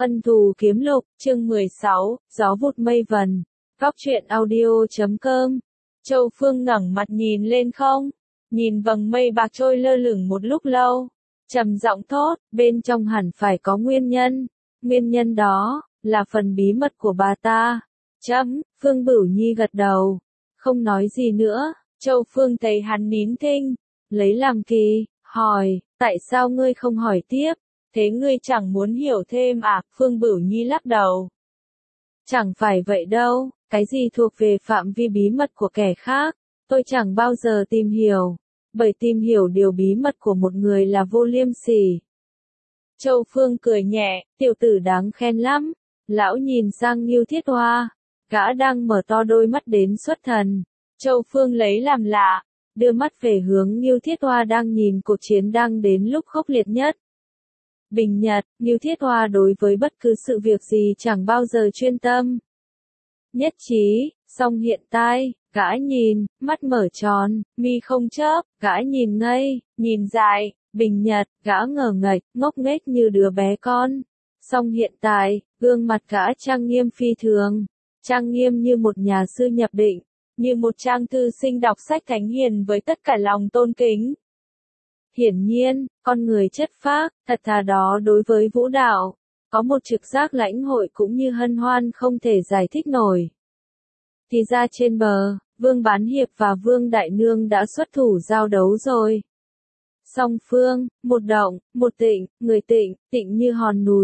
Ân thù kiếm lục, chương 16, gió vụt mây vần. Góc truyện audio.com. Châu Phương ngẩng mặt nhìn lên không, nhìn vầng mây bạc trôi lơ lửng một lúc lâu, trầm giọng thốt, bên trong hẳn phải có nguyên nhân. Nguyên nhân đó là phần bí mật của bà ta. Phương Bửu Nhi gật đầu, không nói gì nữa. Châu Phương thấy hắn nín thinh, lấy làm kỳ, hỏi, tại sao ngươi không hỏi tiếp? Thế ngươi chẳng muốn hiểu thêm à? Phương Bửu Nhi lắc đầu. Chẳng phải vậy đâu, cái gì thuộc về phạm vi bí mật của kẻ khác, tôi chẳng bao giờ tìm hiểu, bởi tìm hiểu điều bí mật của một người là vô liêm sỉ. Châu Phương cười nhẹ, tiểu tử đáng khen lắm. Lão nhìn sang Ngưu Thiết Hoa, gã đang mở to đôi mắt đến xuất thần. Châu Phương lấy làm lạ, đưa mắt về hướng Ngưu Thiết Hoa đang nhìn cuộc chiến đang đến lúc khốc liệt nhất. Bình Nhật, Ngưu Thiết Hoa đối với bất cứ sự việc gì chẳng bao giờ chuyên tâm. Nhất trí, song hiện tại, gã nhìn, mắt mở tròn, mi không chớp, gã nhìn ngây, nhìn dài, Bình Nhật, gã ngờ ngạch, ngốc nghếch như đứa bé con. Song hiện tại, gương mặt gã trang nghiêm phi thường, trang nghiêm như một nhà sư nhập định, như một trang thư sinh đọc sách thánh hiền với tất cả lòng tôn kính. Hiển nhiên, con người chất phác, thật thà đó đối với vũ đạo, có một trực giác lãnh hội cũng như hân hoan không thể giải thích nổi. Thì ra trên bờ, Vương Bán Hiệp và Vương Đại Nương đã xuất thủ giao đấu rồi. Song phương, một động, một tịnh, người tịnh, tịnh như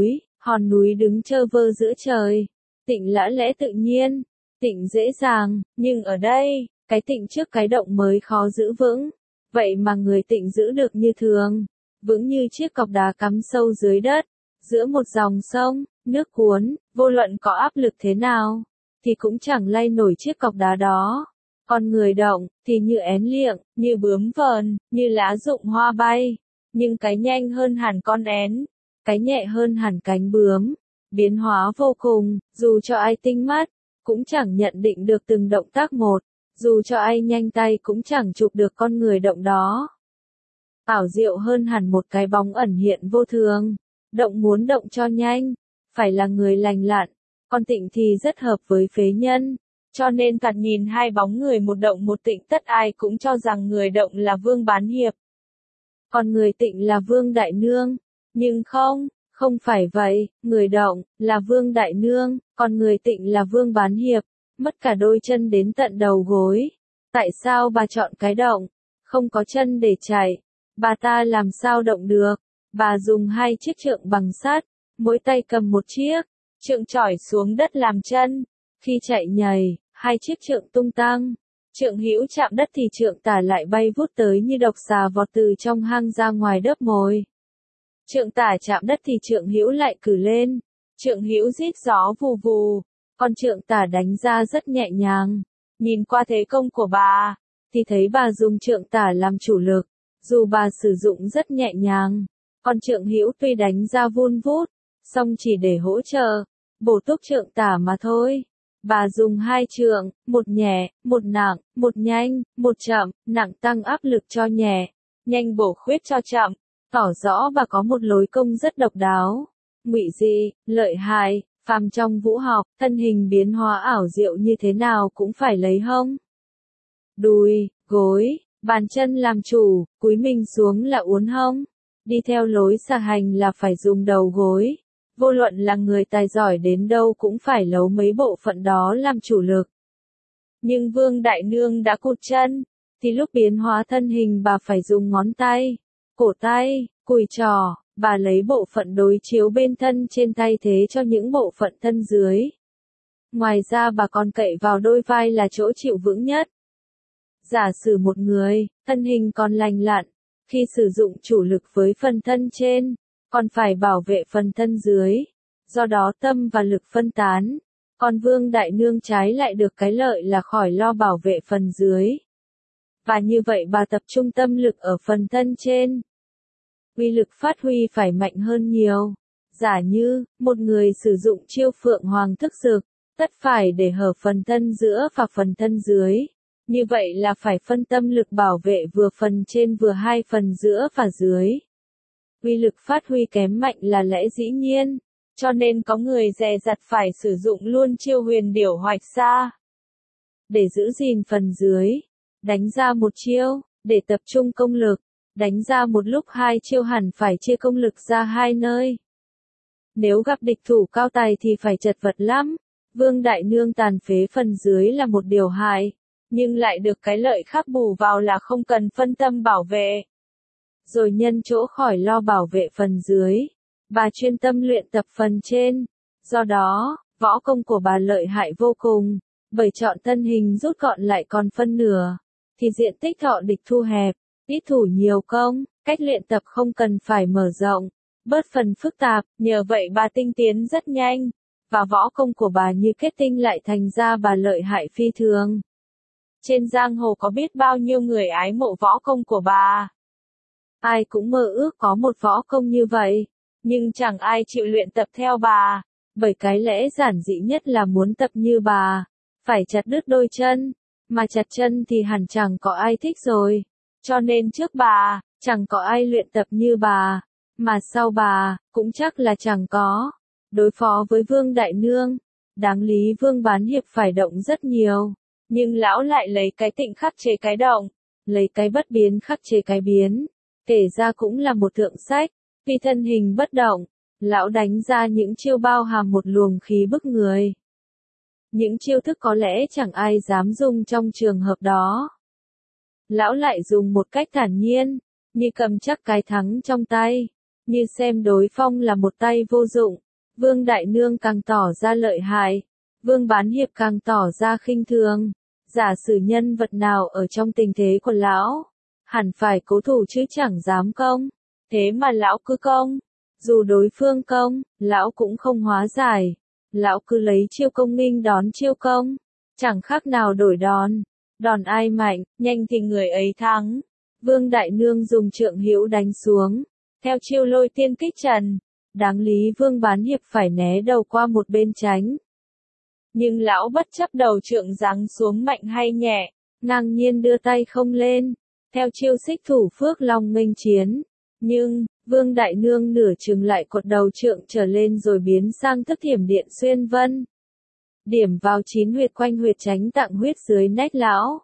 hòn núi đứng chơ vơ giữa trời. Tịnh lã lẽ tự nhiên, tịnh dễ dàng, nhưng ở đây, cái tịnh trước cái động mới khó giữ vững. Vậy mà người tịnh giữ được như thường, vững như chiếc cọc đá cắm sâu dưới đất, giữa một dòng sông, nước cuốn, vô luận có áp lực thế nào, thì cũng chẳng lay nổi chiếc cọc đá đó. Còn người động, thì như én liệng, như bướm vờn, như lá rụng hoa bay, nhưng cái nhanh hơn hẳn con én, cái nhẹ hơn hẳn cánh bướm, biến hóa vô cùng, dù cho ai tinh mắt, cũng chẳng nhận định được từng động tác một. Dù cho ai nhanh tay cũng chẳng chụp được con người động đó. Ảo diệu hơn hẳn một cái bóng ẩn hiện vô thường. Động muốn động cho nhanh, phải là người lành lặn, còn tịnh thì rất hợp với phế nhân. Cho nên thoạt nhìn hai bóng người một động một tịnh tất ai cũng cho rằng người động là Vương Bán Hiệp. Còn người tịnh là Vương Đại Nương. Nhưng không phải vậy, người động là Vương Đại Nương, còn người tịnh là Vương Bán Hiệp. Mất cả đôi chân đến tận đầu gối. Tại sao bà chọn cái động? Không có chân để chạy. Bà ta làm sao động được? Bà dùng hai chiếc trượng bằng sắt, mỗi tay cầm một chiếc, trượng chỏi xuống đất làm chân. Khi chạy nhảy, hai chiếc trượng tung tăng. Trượng hữu chạm đất thì trượng tả lại bay vút tới như độc xà vọt từ trong hang ra ngoài đớp mồi. Trượng tả chạm đất thì trượng hữu lại cử lên. Trượng hữu rít gió vù vù. Con trượng tả đánh ra rất nhẹ nhàng. Nhìn qua thế công của bà, thì thấy bà dùng trượng tả làm chủ lực. Dù bà sử dụng rất nhẹ nhàng, con trượng hữu tuy đánh ra vun vút, song chỉ để hỗ trợ, bổ túc trượng tả mà thôi. Bà dùng hai trượng, một nhẹ, một nặng, một nhanh, một chậm, nặng tăng áp lực cho nhẹ, nhanh bổ khuyết cho chậm, tỏ rõ bà có một lối công rất độc đáo, ngụy dị, lợi hại. Phàm trong vũ học, thân hình biến hóa ảo diệu như thế nào cũng phải lấy hông, đùi, gối, bàn chân làm chủ, cúi mình xuống là uốn hông. Đi theo lối xà hành là phải dùng đầu gối. Vô luận là người tài giỏi đến đâu cũng phải lấu mấy bộ phận đó làm chủ lực. Nhưng Vương Đại Nương đã cụt chân, thì lúc biến hóa thân hình bà phải dùng ngón tay, cổ tay, cùi trỏ. Bà lấy bộ phận đối chiếu bên thân trên thay thế cho những bộ phận thân dưới. Ngoài ra bà còn cậy vào đôi vai là chỗ chịu vững nhất. Giả sử một người, thân hình còn lành lặn, khi sử dụng chủ lực với phần thân trên, còn phải bảo vệ phần thân dưới. Do đó tâm và lực phân tán. Còn Vương Đại Nương trái lại được cái lợi là khỏi lo bảo vệ phần dưới. Và như vậy bà tập trung tâm lực ở phần thân trên. Uy lực phát huy phải mạnh hơn nhiều. Giả như, một người sử dụng chiêu Phượng Hoàng thức dực, tất phải để hở phần thân giữa và phần thân dưới. Như vậy là phải phân tâm lực bảo vệ vừa phần trên vừa hai phần giữa và dưới. Uy lực phát huy kém mạnh là lẽ dĩ nhiên. cho nên có người dè dặt phải sử dụng luôn chiêu huyền điểu hoạch xa. Để giữ gìn phần dưới, đánh ra một chiêu, để tập trung công lực, đánh ra một lúc hai chiêu hẳn phải chia công lực ra hai nơi. Nếu gặp địch thủ cao tài thì phải chật vật lắm. Vương Đại Nương tàn phế phần dưới là một điều hại, nhưng lại được cái lợi khác bù vào là không cần phân tâm bảo vệ. Rồi nhân chỗ khỏi lo bảo vệ phần dưới, bà chuyên tâm luyện tập phần trên. Do đó, võ công của bà lợi hại vô cùng, bởi chọn thân hình rút gọn lại còn phân nửa, thì diện tích thọ địch thu hẹp, ít thủ nhiều công, cách luyện tập không cần phải mở rộng, bớt phần phức tạp, nhờ vậy bà tinh tiến rất nhanh, và võ công của bà như kết tinh lại thành ra bà lợi hại phi thường. Trên giang hồ có biết bao nhiêu người ái mộ võ công của bà. Ai cũng mơ ước có một võ công như vậy, nhưng chẳng ai chịu luyện tập theo bà, bởi cái lẽ giản dị nhất là muốn tập như bà, phải chặt đứt đôi chân, mà chặt chân thì hẳn chẳng có ai thích rồi, cho nên trước bà, chẳng có ai luyện tập như bà, mà sau bà, cũng chắc là chẳng có. Đối phó với Vương Đại Nương, đáng lý Vương Bán Hiệp phải động rất nhiều, nhưng lão lại lấy cái tịnh khắc chế cái động, lấy cái bất biến khắc chế cái biến, kể ra cũng là một thượng sách, vì thân hình bất động, lão đánh ra những chiêu bao hàm một luồng khí bức người. Những chiêu thức có lẽ chẳng ai dám dùng trong trường hợp đó. Lão lại dùng một cách thản nhiên, như cầm chắc cái thắng trong tay, như xem đối phong là một tay vô dụng. Vương Đại Nương càng tỏ ra lợi hại, Vương Bán Hiệp càng tỏ ra khinh thường. Giả sử nhân vật nào ở trong tình thế của lão, hẳn phải cố thủ chứ chẳng dám công. Thế mà lão cứ công, dù đối phương công, lão cũng không hóa giải. Lão cứ lấy chiêu công nghênh đón chiêu công, chẳng khác nào đổi đòn. Đòn ai mạnh, nhanh thì người ấy thắng. Vương Đại Nương dùng trượng hữu đánh xuống, theo chiêu lôi tiên kích trần. Đáng lý Vương Bán Hiệp phải né đầu qua một bên tránh. Nhưng lão bất chấp đầu trượng giáng xuống mạnh hay nhẹ, ngang nhiên đưa tay không lên, theo chiêu xích thủ phước long nghênh chiến. Nhưng, Vương Đại Nương nửa chừng lại cột đầu trượng trở lên rồi biến sang thức thiểm điện xuyên vân. Điểm vào 9 huyệt quanh huyệt tránh tạng huyết dưới nách lão.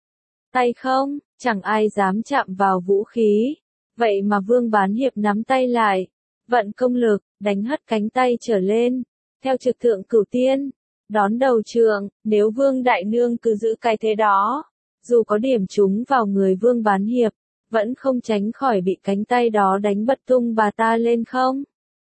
Tay không, chẳng ai dám chạm vào vũ khí. Vậy mà Vương Bán Hiệp nắm tay lại, vận công lực, đánh hất cánh tay trở lên, theo trực thượng cửu tiên, đón đầu trượng. Nếu Vương Đại Nương cứ giữ cái thế đó, dù có điểm trúng vào người Vương Bán Hiệp, vẫn không tránh khỏi bị cánh tay đó đánh bật tung bà ta lên không.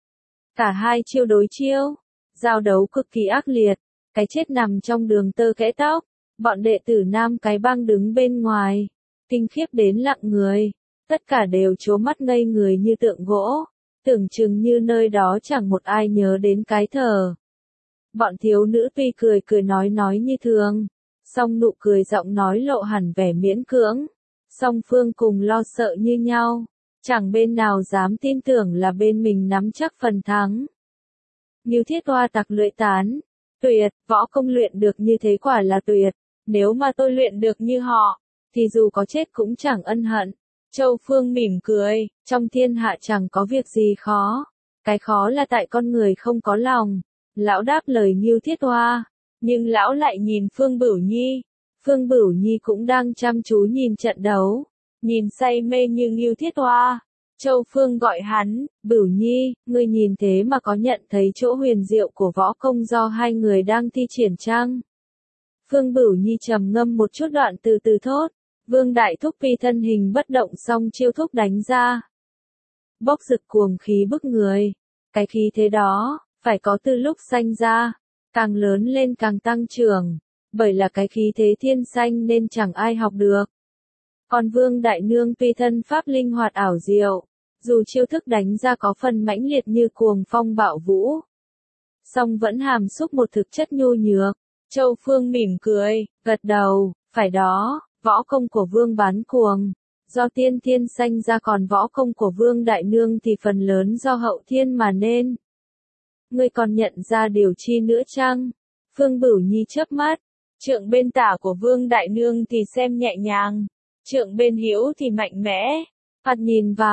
Cả hai chiêu đối chiêu, giao đấu cực kỳ ác liệt, cái chết nằm trong đường tơ kẽ tóc, bọn đệ tử Nam Cái Bang đứng bên ngoài, kinh khiếp đến lặng người, tất cả đều trố mắt ngây người như tượng gỗ, tưởng chừng như nơi đó chẳng một ai nhớ đến cái thờ. Bọn thiếu nữ tuy cười cười nói như thường, song nụ cười giọng nói lộ hẳn vẻ miễn cưỡng, song phương cùng lo sợ như nhau, chẳng bên nào dám tin tưởng là bên mình nắm chắc phần thắng. Như Thiết Hoa tặc lưỡi tán, tuyệt, võ công luyện được như thế quả là tuyệt, nếu mà tôi luyện được như họ, thì dù có chết cũng chẳng ân hận. Châu Phương mỉm cười, trong thiên hạ chẳng có việc gì khó, cái khó là tại con người không có lòng. Lão đáp lời Ngưu Thiết Hoa, nhưng lão lại nhìn Phương Bửu Nhi. Phương Bửu Nhi cũng đang chăm chú nhìn trận đấu, nhìn say mê như Ngưu Thiết Hoa. Châu Phương gọi hắn, Bửu Nhi, ngươi nhìn thế mà có nhận thấy chỗ huyền diệu của võ công do hai người đang thi triển chăng? Phương Bửu Nhi trầm ngâm một chút đoạn từ từ thốt, Vương Đại Thúc Phi thân hình bất động song chiêu thúc đánh ra. Bốc rực cuồng khí bức người, cái khí thế đó, phải có từ lúc sanh ra, càng lớn lên càng tăng trưởng, bởi là cái khí thế thiên sanh nên chẳng ai học được. Còn Vương Đại Nương tuy thân pháp linh hoạt ảo diệu, dù chiêu thức đánh ra có phần mãnh liệt như cuồng phong bạo vũ, song vẫn hàm xúc một thực chất nhu nhược. Châu Phương mỉm cười, gật đầu, phải đó, võ công của Vương Bán Cuồng, do tiên thiên sanh ra, còn võ công của Vương Đại Nương thì phần lớn do hậu thiên mà nên. Ngươi còn nhận ra điều chi nữa chăng? Phương Bửu Nhi chớp mắt, trượng bên tả của Vương Đại Nương thì xem nhẹ nhàng, trượng bên hữu thì mạnh mẽ. Phạt nhìn vào,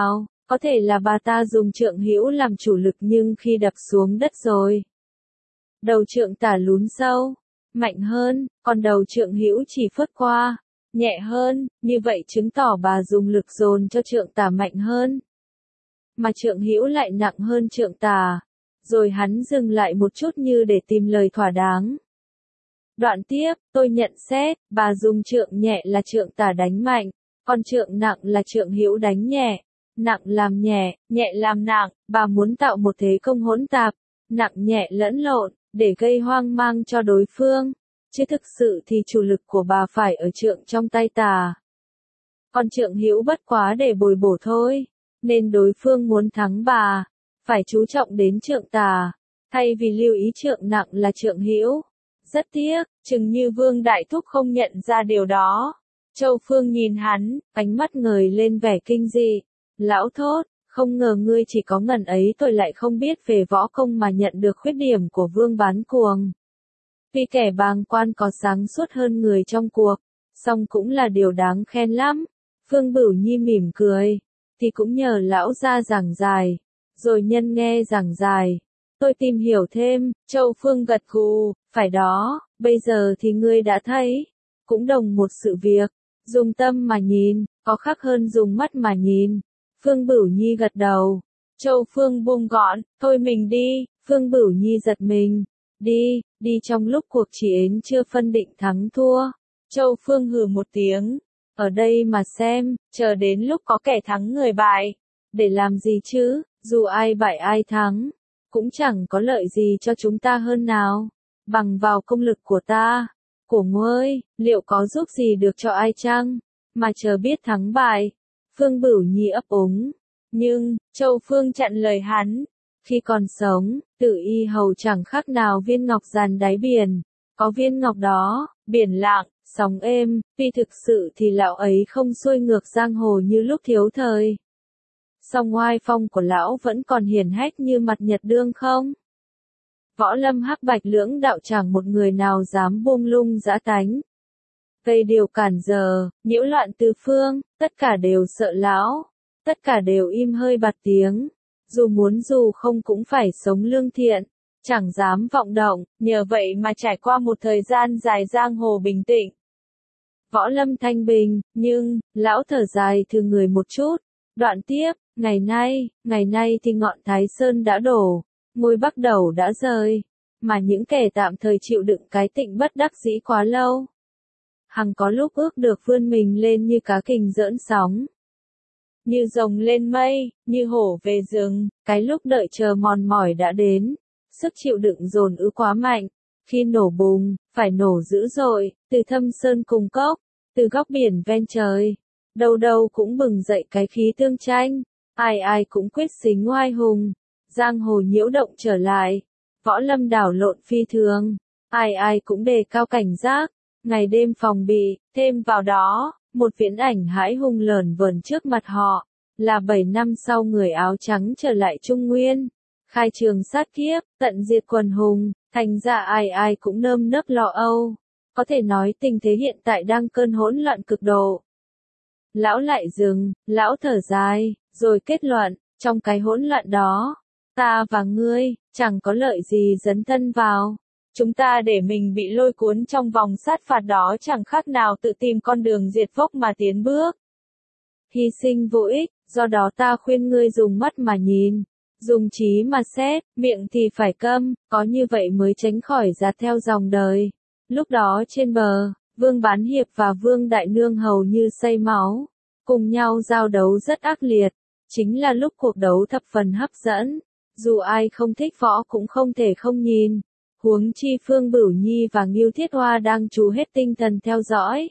Có thể là bà ta dùng trượng hữu làm chủ lực nhưng khi đập xuống đất rồi, đầu trượng tả lún sâu, mạnh hơn, còn đầu trượng hữu chỉ phớt qua, nhẹ hơn, như vậy chứng tỏ bà dùng lực dồn cho trượng tả mạnh hơn. Mà trượng hữu lại nặng hơn trượng tả. Rồi hắn dừng lại một chút như để tìm lời thỏa đáng. Đoạn tiếp, tôi nhận xét, bà dùng trượng nhẹ là trượng tả đánh mạnh, còn trượng nặng là trượng hữu đánh nhẹ. Nặng làm nhẹ, nhẹ làm nặng, bà muốn tạo một thế công hỗn tạp, nặng nhẹ lẫn lộn, để gây hoang mang cho đối phương. Chứ thực sự thì chủ lực của bà phải ở trượng trong tay tả. Còn trượng hữu bất quá để bồi bổ thôi, nên đối phương muốn thắng bà, phải chú trọng đến trượng tả, thay vì lưu ý trượng nặng là trượng hữu. Rất tiếc, chừng như Vương Đại Thúc không nhận ra điều đó. Châu Phương nhìn hắn, ánh mắt ngời lên vẻ kinh dị. Lão thốt, không ngờ ngươi chỉ có ngần ấy tôi lại không biết về võ công mà nhận được khuyết điểm của Vương Bán Cuồng. Vì kẻ bàng quan có sáng suốt hơn người trong cuộc, song cũng là điều đáng khen lắm. Phương Bửu Nhi mỉm cười, thì cũng nhờ lão ra giảng giải. Rồi nhân nghe giảng giải, tôi tìm hiểu thêm, Châu Phương gật gù, phải đó, bây giờ thì ngươi đã thấy, cũng đồng một sự việc, dùng tâm mà nhìn, có khác hơn dùng mắt mà nhìn. Phương Bửu Nhi gật đầu, Châu Phương buông gọn, thôi mình đi, Phương Bửu Nhi giật mình, đi trong lúc cuộc chỉ ến chưa phân định thắng thua. Châu Phương hừ một tiếng, ở đây mà xem, chờ đến lúc có kẻ thắng người bại, để làm gì chứ? Dù ai bại ai thắng, cũng chẳng có lợi gì cho chúng ta hơn nào. Bằng vào công lực của ta, của ngươi, liệu có giúp gì được cho ai chăng? Mà chờ biết thắng bại. Phương Bửu Nhi ấp úng. Nhưng, Châu Phương chặn lời hắn. Khi còn sống, Tử Y hầu chẳng khác nào viên ngọc dàn đáy biển. Có viên ngọc đó, biển lặng, sóng êm, vì thực sự thì lão ấy không xuôi ngược giang hồ như lúc thiếu thời. Song oai phong của lão vẫn còn hiển hách như mặt nhật đương không? Võ lâm hắc bạch lưỡng đạo chẳng một người nào dám buông lung dã tánh. Gây điều cản giờ, nhiễu loạn tứ phương, tất cả đều sợ lão, tất cả đều im hơi bặt tiếng, dù muốn dù không cũng phải sống lương thiện, chẳng dám vọng động, nhờ vậy mà trải qua một thời gian dài giang hồ bình tĩnh. Võ lâm thanh bình, nhưng, lão thở dài thư người một chút, đoạn tiếp. Ngày nay thì ngọn Thái Sơn đã đổ, ngôi Bắc Đầu đã rơi, mà những kẻ tạm thời chịu đựng cái tịnh bất đắc dĩ quá lâu. Hằng có lúc ước được vươn mình lên như cá kình giỡn sóng, như rồng lên mây, như hổ về rừng, cái lúc đợi chờ mòn mỏi đã đến, sức chịu đựng dồn ứ quá mạnh, khi nổ bùng, phải nổ dữ dội, từ thâm sơn cùng cốc, từ góc biển ven trời, đâu đâu cũng bừng dậy cái khí tương tranh. Ai ai cũng quyết xính oai hùng, giang hồ nhiễu động trở lại, võ lâm đảo lộn phi thường, ai ai cũng đề cao cảnh giác, ngày đêm phòng bị, thêm vào đó, một viễn ảnh hãi hùng lởn vởn trước mặt họ, là 7 năm sau người áo trắng trở lại Trung Nguyên, khai trường sát kiếp, tận diệt quần hùng, thành ra ai ai cũng nơm nớp lo âu, có thể nói tình thế hiện tại đang cơn hỗn loạn cực độ. Lão lại dừng, lão thở dài, rồi kết luận, trong cái hỗn loạn đó, ta và ngươi, chẳng có lợi gì dấn thân vào. Chúng ta để mình bị lôi cuốn trong vòng sát phạt đó chẳng khác nào tự tìm con đường diệt vong mà tiến bước. Hy sinh vô ích, do đó ta khuyên ngươi dùng mắt mà nhìn, dùng trí mà xét, miệng thì phải câm, có như vậy mới tránh khỏi dạt theo dòng đời. Lúc đó trên bờ, Vương Bán Hiệp và Vương Đại Nương hầu như say máu, cùng nhau giao đấu rất ác liệt, chính là lúc cuộc đấu thập phần hấp dẫn, dù ai không thích võ cũng không thể không nhìn, huống chi Phương Bửu Nhi và Ngưu Thiết Hoa đang chú hết tinh thần theo dõi.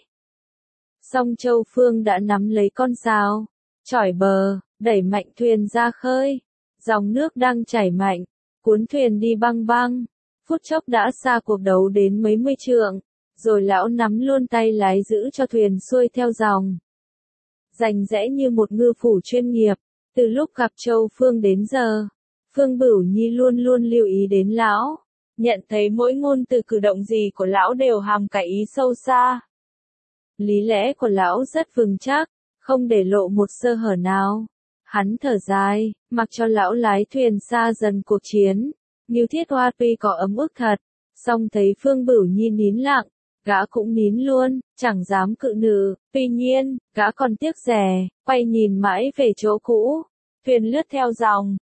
Song Châu Phương đã nắm lấy con sào, chỏi bờ, đẩy mạnh thuyền ra khơi, dòng nước đang chảy mạnh, cuốn thuyền đi băng băng, phút chốc đã xa cuộc đấu đến mấy mươi trượng. Rồi lão nắm luôn tay lái giữ cho thuyền xuôi theo dòng. Rành rẽ như một ngư phủ chuyên nghiệp, từ lúc gặp Châu Phương đến giờ, Phương Bửu Nhi luôn luôn lưu ý đến lão, nhận thấy mỗi ngôn từ cử động gì của lão đều hàm cái ý sâu xa. Lý lẽ của lão rất vững chắc, không để lộ một sơ hở nào. Hắn thở dài, mặc cho lão lái thuyền xa dần cuộc chiến. Ngưu Thiết Hoa tuy có ấm ức thật, song thấy Phương Bửu Nhi nín lặng, gã cũng nín luôn, chẳng dám cự nữ. Tuy nhiên, gã còn tiếc rẻ, quay nhìn mãi về chỗ cũ. Thuyền lướt theo dòng,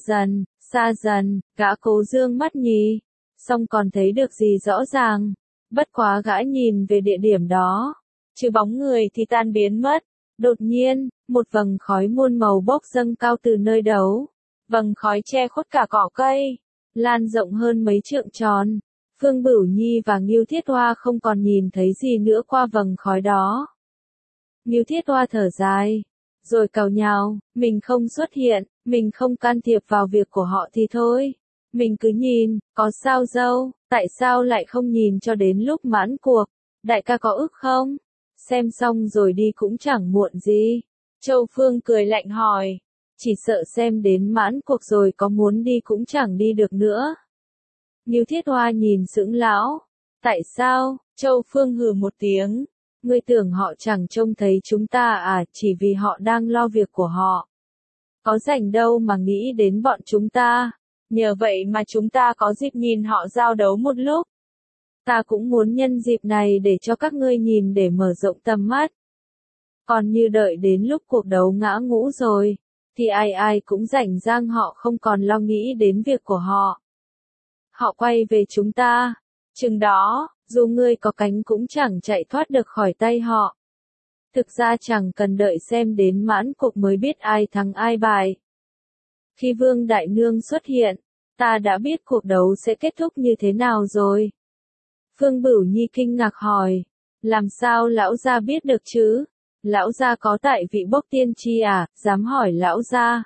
xa dần, gã cố dương mắt nhì, song còn thấy được gì rõ ràng. Bất quá gã nhìn về địa điểm đó, trừ bóng người thì tan biến mất. Đột nhiên, một vầng khói muôn màu bốc dâng cao từ nơi đấu. Vầng khói che khuất cả cỏ cây, lan rộng hơn mấy trượng tròn. Phương Bửu Nhi và Ngưu Thiết Hoa không còn nhìn thấy gì nữa qua vầng khói đó. Ngưu Thiết Hoa thở dài, rồi càu nhàu, mình không xuất hiện, mình không can thiệp vào việc của họ thì thôi. Mình cứ nhìn, có sao đâu, tại sao lại không nhìn cho đến lúc mãn cuộc, đại ca có ức không? Xem xong rồi đi cũng chẳng muộn gì. Châu Phương cười lạnh hỏi, chỉ sợ xem đến mãn cuộc rồi có muốn đi cũng chẳng đi được nữa. Ngưu Thiết Hoa nhìn sững lão, tại sao? Châu Phương hừ một tiếng, ngươi tưởng họ chẳng trông thấy chúng ta à? Chỉ vì họ đang lo việc của họ, có rảnh đâu mà nghĩ đến bọn chúng ta. Nhờ vậy mà chúng ta có dịp nhìn họ giao đấu một lúc. Ta cũng muốn nhân dịp này để cho các ngươi nhìn để mở rộng tầm mắt. Còn như đợi đến lúc cuộc đấu ngã ngũ rồi, thì ai ai cũng rảnh rang, họ không còn lo nghĩ đến việc của họ. Họ quay về chúng ta, chừng đó, dù ngươi có cánh cũng chẳng chạy thoát được khỏi tay họ. Thực ra chẳng cần đợi xem đến mãn cuộc mới biết ai thắng ai bại. Khi Vương Đại Nương xuất hiện, ta đã biết cuộc đấu sẽ kết thúc như thế nào rồi. Phương Bửu Nhi kinh ngạc hỏi, làm sao lão gia biết được chứ? Lão gia có tại vị bốc tiên tri à? Dám hỏi lão gia.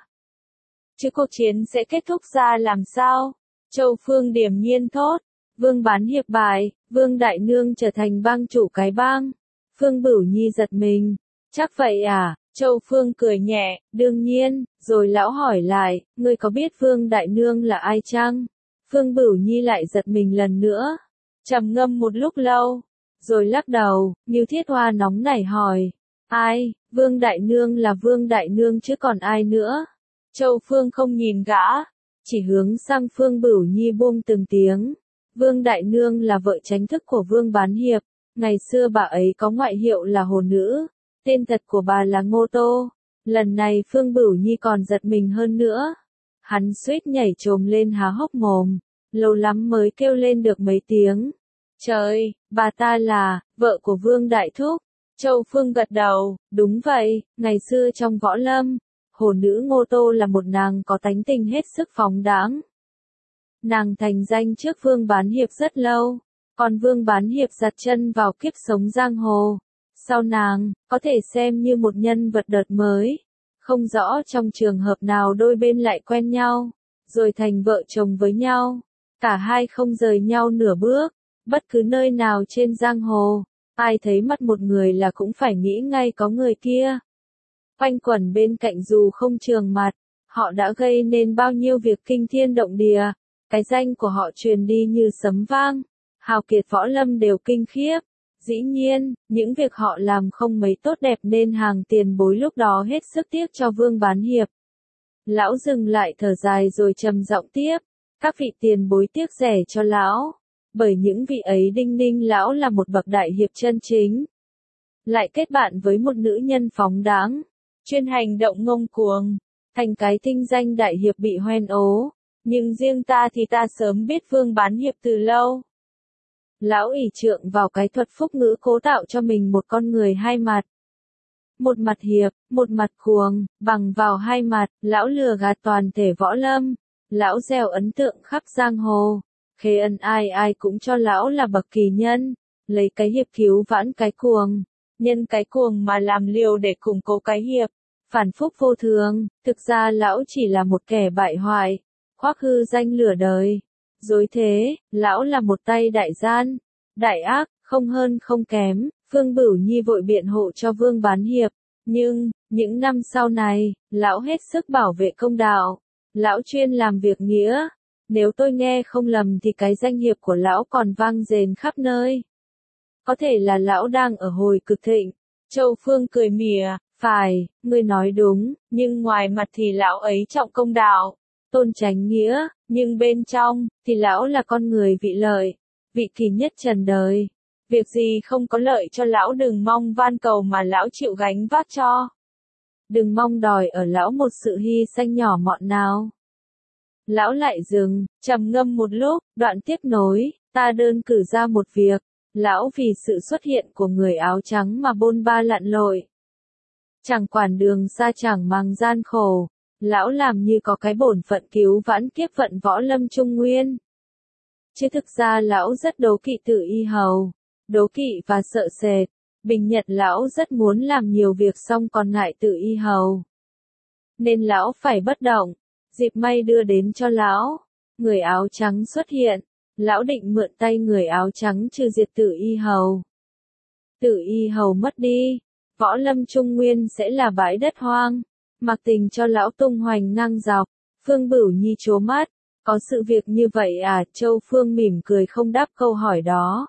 Chứ cuộc chiến sẽ kết thúc ra làm sao? Châu Phương điềm nhiên thốt, Vương Bán Hiệp bại, Vương Đại Nương trở thành bang chủ cái bang. Phương Bửu Nhi giật mình, chắc vậy à? Châu Phương cười nhẹ, đương nhiên, rồi lão hỏi lại, ngươi có biết Vương Đại Nương là ai chăng? Phương Bửu Nhi lại giật mình lần nữa, trầm ngâm một lúc lâu, rồi lắc đầu. Ngưu Thiết Hoa nóng nảy hỏi, ai? Vương Đại Nương là Vương Đại Nương chứ còn ai nữa? Châu Phương không nhìn gã, chỉ hướng sang Phương Bửu Nhi buông từng tiếng. Vương Đại Nương là vợ chính thức của Vương Bán Hiệp, ngày xưa bà ấy có ngoại hiệu là Hồ Nữ. Tên thật của bà là Ngô Tô. Lần này Phương Bửu Nhi còn giật mình hơn nữa. Hắn suýt nhảy chồm lên há hốc mồm, lâu lắm mới kêu lên được mấy tiếng. Trời, bà ta là vợ của Vương Đại Thúc. Châu Phương gật đầu, đúng vậy, ngày xưa trong võ lâm, Hồ Nữ Ngô Tô là một nàng có tánh tình hết sức phóng đãng. Nàng thành danh trước Vương Bán Hiệp rất lâu, còn Vương Bán Hiệp giặt chân vào kiếp sống giang hồ. Sau nàng, có thể xem như một nhân vật đợt mới. Không rõ trong trường hợp nào đôi bên lại quen nhau, rồi thành vợ chồng với nhau. Cả hai không rời nhau nửa bước, bất cứ nơi nào trên giang hồ, ai thấy mặt một người là cũng phải nghĩ ngay có người kia. Quanh quẩn bên cạnh dù không trường mặt, họ đã gây nên bao nhiêu việc kinh thiên động địa. Cái danh của họ truyền đi như sấm vang, hào kiệt võ lâm đều kinh khiếp. Dĩ nhiên, những việc họ làm không mấy tốt đẹp nên hàng tiền bối lúc đó hết sức tiếc cho Vương Bán Hiệp. Lão dừng lại thở dài rồi trầm giọng tiếp, các vị tiền bối tiếc rẻ cho lão, bởi những vị ấy đinh ninh lão là một bậc đại hiệp chân chính. Lại kết bạn với một nữ nhân phóng đãng, chuyên hành động ngông cuồng, thành cái tinh danh đại hiệp bị hoen ố, nhưng riêng ta thì ta sớm biết Vương Bán Hiệp từ lâu. Lão ỷ trượng vào cái thuật phúc ngữ cố tạo cho mình một con người hai mặt. Một mặt hiệp, một mặt cuồng, bằng vào hai mặt, lão lừa gạt toàn thể võ lâm. Lão gieo ấn tượng khắp giang hồ. Khê Ân ai ai cũng cho lão là bậc kỳ nhân. Lấy cái hiệp cứu vãn cái cuồng. Nhân cái cuồng mà làm liều để củng cố cái hiệp. Phản phúc vô thường, thực ra lão chỉ là một kẻ bại hoại. Khoác hư danh lửa đời. Dối thế, lão là một tay đại gian, đại ác, không hơn không kém. Phương Bửu Nhi vội biện hộ cho Vương Bán Hiệp, nhưng, những năm sau này, lão hết sức bảo vệ công đạo. Lão chuyên làm việc nghĩa, nếu tôi nghe không lầm thì cái danh hiệp của lão còn vang dền khắp nơi. Có thể là lão đang ở hồi cực thịnh. Châu Phương cười mỉa, Phải, ngươi nói đúng, nhưng ngoài mặt thì lão ấy trọng công đạo, tôn chánh nghĩa, nhưng bên trong, thì lão là con người vị lợi, vị kỳ nhất trần đời. Việc gì không có lợi cho lão đừng mong van cầu mà lão chịu gánh vác cho. Đừng mong đòi ở lão một sự hy sanh nhỏ mọn nào. Lão lại dừng, trầm ngâm một lúc, đoạn tiếp nối, ta đơn cử ra một việc. Lão vì sự xuất hiện của người áo trắng mà bôn ba lặn lội. Chẳng quản đường xa chẳng màng gian khổ. Lão làm như có cái bổn phận cứu vãn kiếp vận võ lâm trung nguyên. Chứ thực ra lão rất đố kỵ Tử Y Hầu. Đố kỵ và sợ sệt. Bình nhật lão rất muốn làm nhiều việc xong còn ngại Tử Y Hầu. Nên lão phải bất động. Dịp may đưa đến cho lão. Người áo trắng xuất hiện. Lão định mượn tay người áo trắng trừ diệt Tử Y Hầu. Tử Y Hầu mất đi. Võ lâm trung nguyên sẽ là bãi đất hoang. Mặc tình cho lão tung hoành ngang dọc. Phương Bửu Nhi trố mắt. Có sự việc như vậy à? Châu Phương mỉm cười không đáp câu hỏi đó.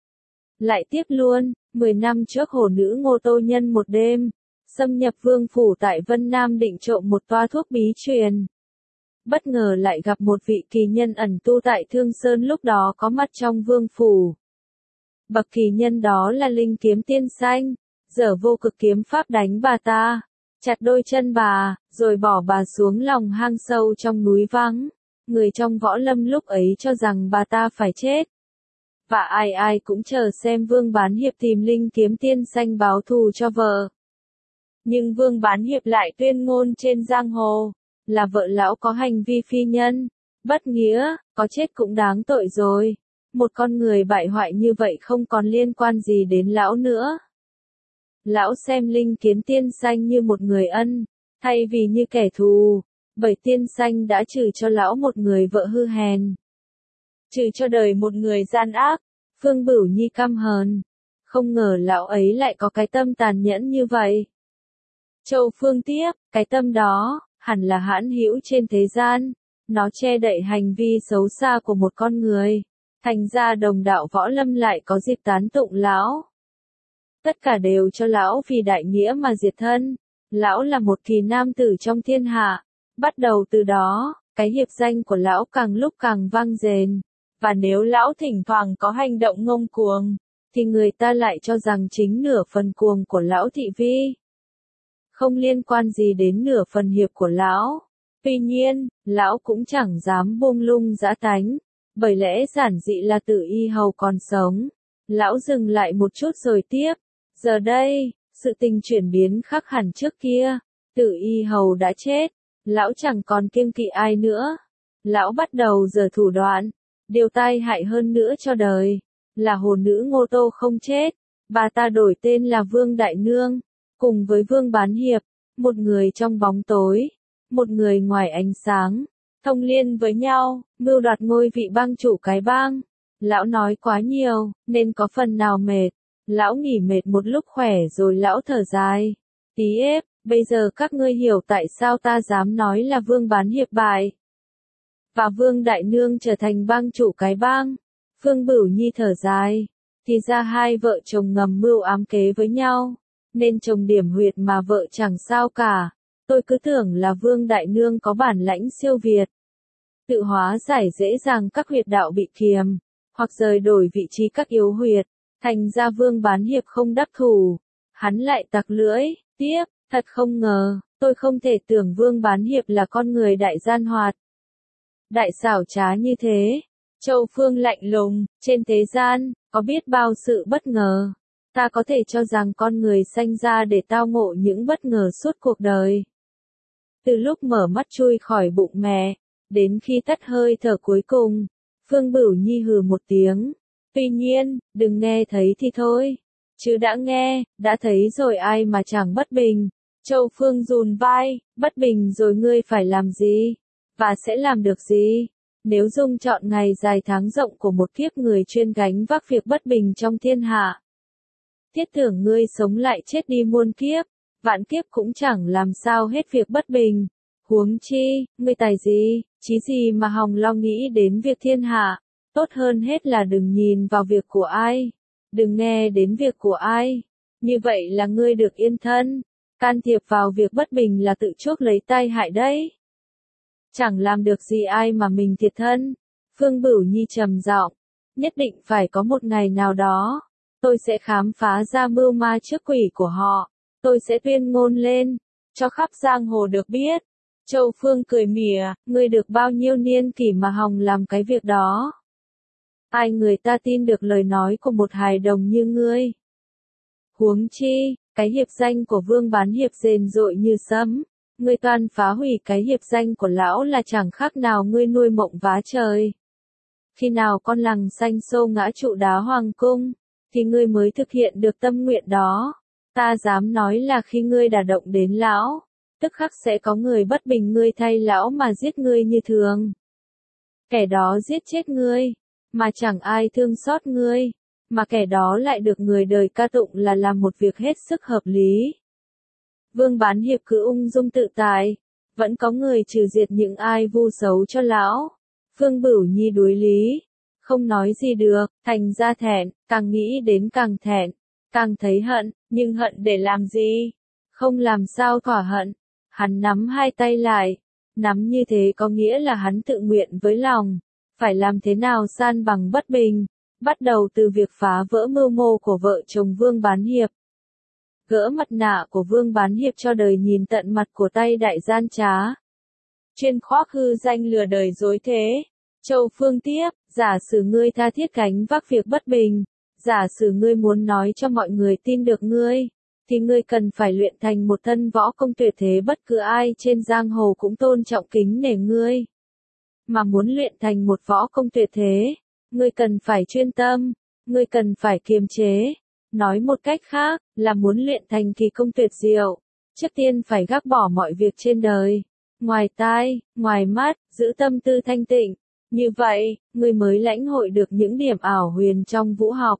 Lại tiếp luôn, 10 năm trước hồ nữ Ngô Tô nhân một đêm, xâm nhập vương phủ tại Vân Nam định trộm một toa thuốc bí truyền. Bất ngờ lại gặp một vị kỳ nhân ẩn tu tại Thương Sơn lúc đó có mặt trong vương phủ. Bậc kỳ nhân đó là Linh Kiếm Tiên Xanh, giở vô cực kiếm pháp đánh bà ta, chặt đôi chân bà, rồi bỏ bà xuống lòng hang sâu trong núi vắng. Người trong võ lâm lúc ấy cho rằng bà ta phải chết. Và ai ai cũng chờ xem Vương Bán Hiệp tìm Linh Kiếm Tiên Xanh báo thù cho vợ. Nhưng Vương Bán Hiệp lại tuyên ngôn trên giang hồ, là vợ lão có hành vi phi nhân, bất nghĩa, có chết cũng đáng tội rồi. Một con người bại hoại như vậy không còn liên quan gì đến lão nữa. Lão xem Linh Kiếm Tiên Xanh như một người ân, thay vì như kẻ thù, bởi Tiên Xanh đã trừ cho lão một người vợ hư hèn. Trừ cho đời một người gian ác. Phương Bửu Nhi căm hờn. Không ngờ lão ấy lại có cái tâm tàn nhẫn như vậy. Châu Phương tiếp, cái tâm đó, hẳn là hãn hữu trên thế gian. Nó che đậy hành vi xấu xa của một con người. Thành ra đồng đạo võ lâm lại có dịp tán tụng lão. Tất cả đều cho lão vì đại nghĩa mà diệt thân. Lão là một kỳ nam tử trong thiên hạ. Bắt đầu từ đó, cái hiệp danh của lão càng lúc càng vang dền. Và nếu lão thỉnh thoảng có hành động ngông cuồng, thì người ta lại cho rằng chính nửa phần cuồng của lão thị vi. Không liên quan gì đến nửa phần hiệp của lão. Tuy nhiên, lão cũng chẳng dám buông lung dã tánh, bởi lẽ giản dị là Tử Y Hầu còn sống. Lão dừng lại một chút rồi tiếp. Giờ đây, sự tình chuyển biến khác hẳn trước kia. Tử Y Hầu đã chết, lão chẳng còn kiêng kỵ ai nữa. Lão bắt đầu giở thủ đoạn. Điều tai hại hơn nữa cho đời, là hồ nữ Ngô Tô không chết, bà ta đổi tên là Vương Đại Nương, cùng với Vương Bán Hiệp, một người trong bóng tối, một người ngoài ánh sáng, thông liên với nhau, mưu đoạt ngôi vị bang chủ cái bang. Lão nói quá nhiều, nên có phần nào mệt, lão nghỉ mệt một lúc khỏe rồi lão thở dài. Tí ếp, bây giờ các ngươi hiểu tại sao ta dám nói là Vương Bán Hiệp bại. Và Vương Đại Nương trở thành bang chủ cái bang. Phương Bửu Nhi thở dài. Thì ra hai vợ chồng ngầm mưu ám kế với nhau. Nên chồng điểm huyệt mà vợ chẳng sao cả. Tôi cứ tưởng là Vương Đại Nương có bản lãnh siêu việt. Tự hóa giải dễ dàng các huyệt đạo bị kiềm. Hoặc rời đổi vị trí các yếu huyệt. Thành ra Vương Bán Hiệp không đắc thủ. Hắn lại tặc lưỡi. Tiếp, thật không ngờ. Tôi không thể tưởng Vương Bán Hiệp là con người đại gian hoạt. Đại xảo trá như thế. Châu Phương lạnh lùng, trên thế gian, có biết bao sự bất ngờ. Ta có thể cho rằng con người sanh ra để tao ngộ những bất ngờ suốt cuộc đời. Từ lúc mở mắt chui khỏi bụng mẹ, đến khi tắt hơi thở cuối cùng, Phương Bửu Nhi hừ một tiếng. Tuy nhiên, đừng nghe thấy thì thôi. Chứ đã nghe, đã thấy rồi ai mà chẳng bất bình. Châu Phương rùn vai, bất bình rồi ngươi phải làm gì? Và sẽ làm được gì? Nếu dung chọn ngày dài tháng rộng của một kiếp người chuyên gánh vác việc bất bình trong thiên hạ. Thiết tưởng ngươi sống lại chết đi muôn kiếp, vạn kiếp cũng chẳng làm sao hết việc bất bình. Huống chi, ngươi tài gì, chí gì mà hòng lo nghĩ đến việc thiên hạ. Tốt hơn hết là đừng nhìn vào việc của ai, đừng nghe đến việc của ai. Như vậy là ngươi được yên thân. Can thiệp vào việc bất bình là tự chuốc lấy tai hại đấy. Chẳng làm được gì ai mà mình thiệt thân. Phương Bửu Nhi trầm giọng, nhất định phải có một ngày nào đó, tôi sẽ khám phá ra mưu ma trước quỷ của họ, tôi sẽ tuyên ngôn lên, cho khắp giang hồ được biết. Châu Phương cười mỉa, ngươi được bao nhiêu niên kỷ mà hòng làm cái việc đó. Ai người ta tin được lời nói của một hài đồng như ngươi. Huống chi, cái hiệp danh của Vương Bán Hiệp rền rội như sấm, ngươi toàn phá hủy cái hiệp danh của lão là chẳng khác nào ngươi nuôi mộng vá trời. Khi nào con lằng xanh xô ngã trụ đá hoàng cung, thì ngươi mới thực hiện được tâm nguyện đó. Ta dám nói là khi ngươi đả động đến lão, tức khắc sẽ có người bất bình ngươi thay lão mà giết ngươi như thường. Kẻ đó giết chết ngươi, mà chẳng ai thương xót ngươi, mà kẻ đó lại được người đời ca tụng là làm một việc hết sức hợp lý. Vương Bán Hiệp cứ ung dung tự tại, vẫn có người trừ diệt những ai vu xấu cho lão. Phương Bửu Nhi đối lý, không nói gì được, thành ra thẹn, càng nghĩ đến càng thẹn, càng thấy hận, nhưng hận để làm gì? Không làm sao thỏa hận. Hắn nắm hai tay lại, nắm như thế có nghĩa là hắn tự nguyện với lòng, phải làm thế nào san bằng bất bình, bắt đầu từ việc phá vỡ mưu mô của vợ chồng Vương Bán Hiệp. Gỡ mặt nạ của Vương Bán Hiệp cho đời nhìn tận mặt của tay đại gian trá. Chuyên khoác hư danh lừa đời dối thế. Châu Phương tiếp, giả sử ngươi tha thiết gánh vác việc bất bình, giả sử ngươi muốn nói cho mọi người tin được ngươi, thì ngươi cần phải luyện thành một thân võ công tuyệt thế bất cứ ai trên giang hồ cũng tôn trọng kính nể ngươi. Mà muốn luyện thành một võ công tuyệt thế, ngươi cần phải chuyên tâm, ngươi cần phải kiềm chế. Nói một cách khác, là muốn luyện thành kỳ công tuyệt diệu, trước tiên phải gác bỏ mọi việc trên đời, ngoài tai, ngoài mắt, giữ tâm tư thanh tịnh. Như vậy, ngươi mới lãnh hội được những điểm ảo huyền trong vũ học.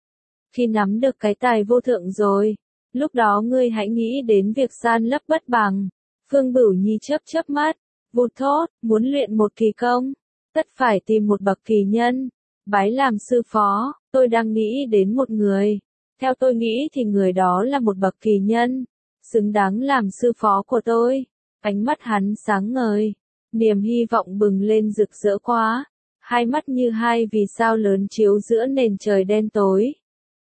Khi nắm được cái tài vô thượng rồi, lúc đó ngươi hãy nghĩ đến việc san lấp bất bằng. Phương Bửu Nhi chớp chớp mắt, vụt thốt, muốn luyện một kỳ công, tất phải tìm một bậc kỳ nhân, bái làm sư phó. Tôi đang nghĩ đến một người, theo tôi nghĩ thì người đó là một bậc kỳ nhân, xứng đáng làm sư phó của tôi. Ánh mắt hắn sáng ngời, niềm hy vọng bừng lên rực rỡ quá, hai mắt như hai vì sao lớn chiếu giữa nền trời đen tối.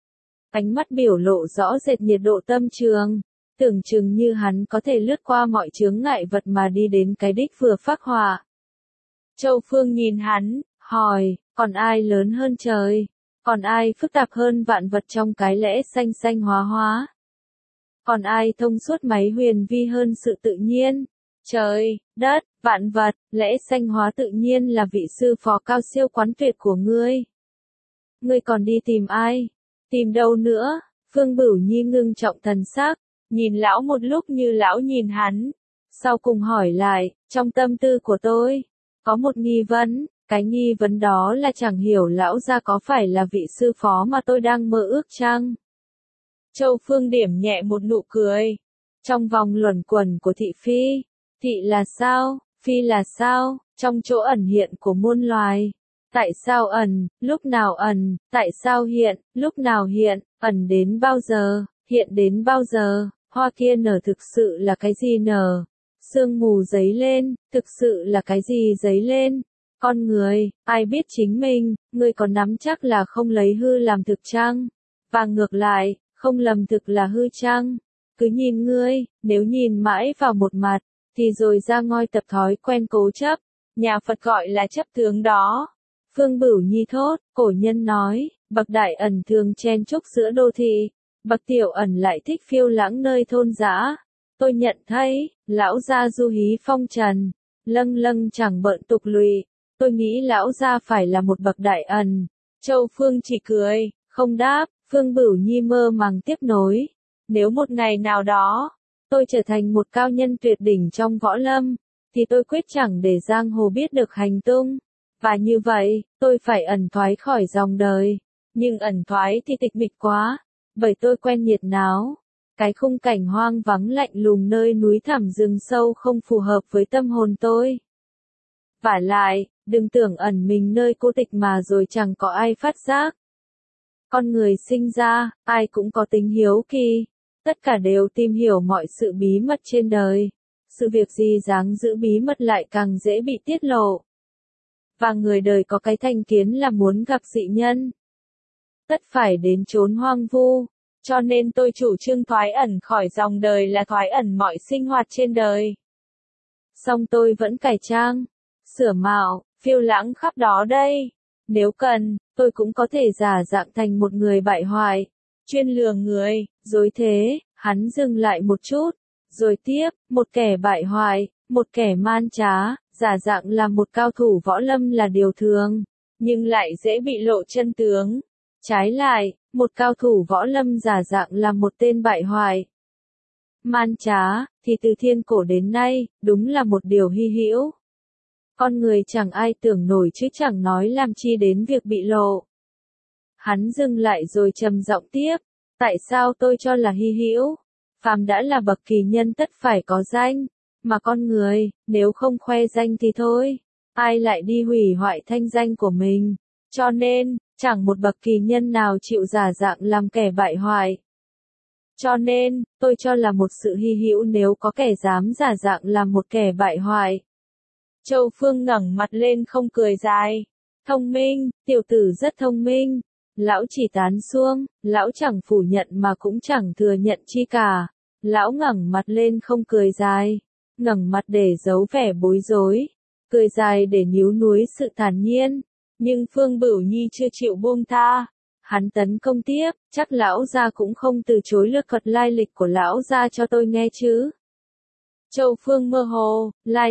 Ánh mắt biểu lộ rõ rệt nhiệt độ tâm trường, tưởng chừng như hắn có thể lướt qua mọi chướng ngại vật mà đi đến cái đích vừa phác họa. Châu Phương nhìn hắn, hỏi, còn ai lớn hơn trời? Còn ai phức tạp hơn vạn vật trong cái lẽ xanh xanh hóa hóa? Còn ai thông suốt máy huyền vi hơn sự tự nhiên? Trời, đất, vạn vật, lẽ xanh hóa tự nhiên là vị sư phó cao siêu quán tuyệt của ngươi. Ngươi còn đi tìm ai? Tìm đâu nữa? Phương Bửu Nhi ngưng trọng thần sắc, nhìn lão một lúc như lão nhìn hắn. Sau cùng hỏi lại, trong tâm tư của tôi, có một nghi vấn, cái nghi vấn đó là chẳng hiểu lão gia có phải là vị sư phó mà tôi đang mơ ước chăng? Châu Phương điểm nhẹ một nụ cười. Trong vòng luẩn quẩn của thị phi, thị là sao, phi là sao, trong chỗ ẩn hiện của muôn loài. Tại sao ẩn, lúc nào ẩn, tại sao hiện, lúc nào hiện, ẩn đến bao giờ, hiện đến bao giờ, hoa kia nở thực sự là cái gì nở, sương mù dấy lên, thực sự là cái gì dấy lên. Con người, ai biết chính mình, ngươi có nắm chắc là không lấy hư làm thực chăng? Và ngược lại, không lầm thực là hư chăng? Cứ nhìn ngươi, nếu nhìn mãi vào một mặt, thì rồi ra ngoi tập thói quen cố chấp. Nhà Phật gọi là chấp tướng đó. Phương Bửu Nhi thốt, cổ nhân nói, bậc đại ẩn thường chen chúc giữa đô thị, bậc tiểu ẩn lại thích phiêu lãng nơi thôn dã. Tôi nhận thấy, lão gia du hí phong trần, lâng lâng chẳng bợn tục lụy. Tôi nghĩ lão gia phải là một bậc đại ẩn. Châu Phương chỉ cười, không đáp. Phương Bửu Nhi mơ màng tiếp nối. Nếu một ngày nào đó, tôi trở thành một cao nhân tuyệt đỉnh trong võ lâm, thì tôi quyết chẳng để giang hồ biết được hành tung. Và như vậy, tôi phải ẩn thoái khỏi dòng đời. Nhưng ẩn thoái thì tịch mịch quá, bởi tôi quen nhiệt náo. Cái khung cảnh hoang vắng lạnh lùng nơi núi thẳm rừng sâu không phù hợp với tâm hồn tôi. Vả lại, đừng tưởng ẩn mình nơi cô tịch mà rồi chẳng có ai phát giác. Con người sinh ra, ai cũng có tính hiếu kỳ. Tất cả đều tìm hiểu mọi sự bí mật trên đời. Sự việc gì dáng giữ bí mật lại càng dễ bị tiết lộ. Và người đời có cái thành kiến là muốn gặp dị nhân, tất phải đến chốn hoang vu. Cho nên tôi chủ trương thoái ẩn khỏi dòng đời là thoái ẩn mọi sinh hoạt trên đời. Song tôi vẫn cải trang, sửa mạo, phiêu lãng khắp đó đây. Nếu cần, tôi cũng có thể giả dạng thành một người bại hoại, chuyên lừa người, dối thế. Hắn dừng lại một chút, rồi tiếp, một kẻ bại hoại, một kẻ man trá, giả dạng là một cao thủ võ lâm là điều thường, nhưng lại dễ bị lộ chân tướng. Trái lại, một cao thủ võ lâm giả dạng là một tên bại hoại, man trá, thì từ thiên cổ đến nay, đúng là một điều hy hữu. Con người chẳng ai tưởng nổi chứ chẳng nói làm chi đến việc bị lộ. Hắn dừng lại rồi trầm giọng tiếp, tại sao tôi cho là hy hữu? Phàm đã là bậc kỳ nhân tất phải có danh, mà con người, nếu không khoe danh thì thôi, ai lại đi hủy hoại thanh danh của mình. Cho nên, chẳng một bậc kỳ nhân nào chịu giả dạng làm kẻ bại hoại. Cho nên, tôi cho là một sự hy hữu nếu có kẻ dám giả dạng làm một kẻ bại hoại. Châu Phương ngẩng mặt lên không cười dài. Thông minh, tiểu tử rất thông minh. Lão chỉ tán xuông, lão chẳng phủ nhận mà cũng chẳng thừa nhận chi cả. Lão ngẩng mặt lên không cười dài, ngẩng mặt để giấu vẻ bối rối, cười dài để níu nuối sự thản nhiên. Nhưng Phương Bửu Nhi chưa chịu buông tha. Hắn tấn công tiếp, chắc lão gia cũng không từ chối lược thuật lai lịch của lão gia cho tôi nghe chứ. Châu Phương mơ hồ,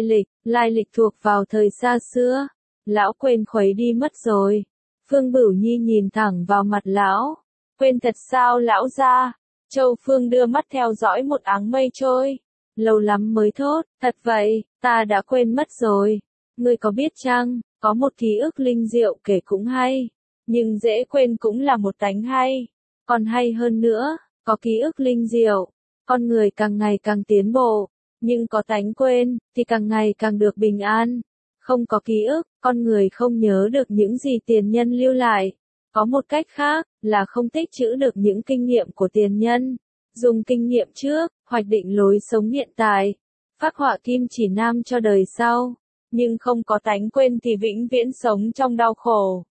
lai lịch thuộc vào thời xa xưa. Lão quên khuấy đi mất rồi. Phương Bửu Nhi nhìn thẳng vào mặt lão. Quên thật sao lão gia? Châu Phương đưa mắt theo dõi một áng mây trôi. Lâu lắm mới thốt, thật vậy, ta đã quên mất rồi. Ngươi có biết chăng, có một ký ức linh diệu kể cũng hay. Nhưng dễ quên cũng là một tánh hay. Còn hay hơn nữa, có ký ức linh diệu, con người càng ngày càng tiến bộ. Nhưng có tánh quên, thì càng ngày càng được bình an. Không có ký ức, con người không nhớ được những gì tiền nhân lưu lại. Có một cách khác, là không tích trữ được những kinh nghiệm của tiền nhân. Dùng kinh nghiệm trước, hoạch định lối sống hiện tại. Phác họa kim chỉ nam cho đời sau. Nhưng không có tánh quên thì vĩnh viễn sống trong đau khổ.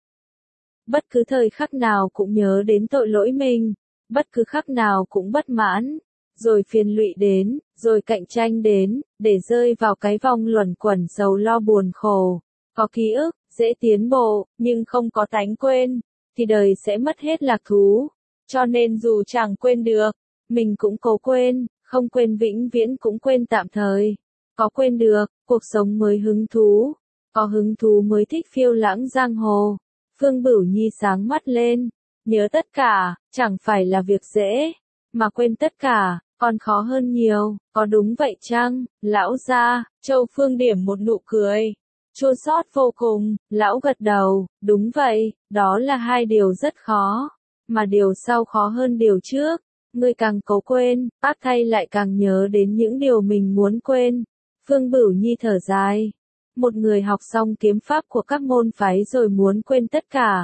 Bất cứ thời khắc nào cũng nhớ đến tội lỗi mình. Bất cứ khắc nào cũng bất mãn. Rồi phiền lụy đến, rồi cạnh tranh đến, để rơi vào cái vòng luẩn quẩn sầu lo buồn khổ. Có ký ức, dễ tiến bộ, nhưng không có tánh quên, thì đời sẽ mất hết lạc thú. Cho nên dù chẳng quên được, mình cũng cố quên, không quên vĩnh viễn cũng quên tạm thời. Có quên được, cuộc sống mới hứng thú. Có hứng thú mới thích phiêu lãng giang hồ. Phương Bửu Nhi sáng mắt lên. Nhớ tất cả, chẳng phải là việc dễ. Mà quên tất cả, còn khó hơn nhiều. Có đúng vậy chăng, lão gia? Châu Phương điểm một nụ cười. Chua xót vô cùng, lão gật đầu. Đúng vậy, đó là hai điều rất khó. Mà điều sau khó hơn điều trước. Ngươi càng cố quên, ác thay lại càng nhớ đến những điều mình muốn quên. Phương Bửu Nhi thở dài. Một người học xong kiếm pháp của các môn phái rồi muốn quên tất cả.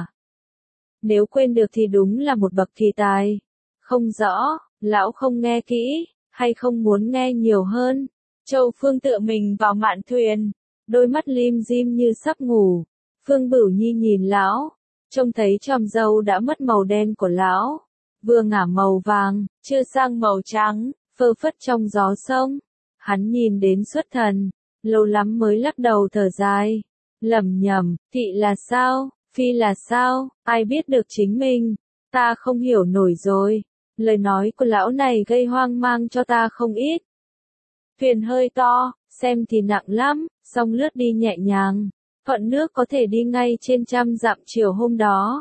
Nếu quên được thì đúng là một bậc kỳ tài. Không rõ, lão không nghe kỹ, hay không muốn nghe nhiều hơn. Châu Phương tựa mình vào mạn thuyền, đôi mắt lim dim như sắp ngủ. Phương Bửu Nhi nhìn lão, trông thấy chòm râu đã mất màu đen của lão, vừa ngả màu vàng, chưa sang màu trắng, phơ phất trong gió sông. Hắn nhìn đến xuất thần, lâu lắm mới lắc đầu thở dài, lẩm nhẩm, thị là sao, phi là sao, ai biết được chính mình, ta không hiểu nổi rồi. Lời nói của lão này gây hoang mang cho ta không ít. Thuyền hơi to, xem thì nặng lắm, song lướt đi nhẹ nhàng, thuận nước có thể đi ngay trên 100 dặm chiều hôm đó.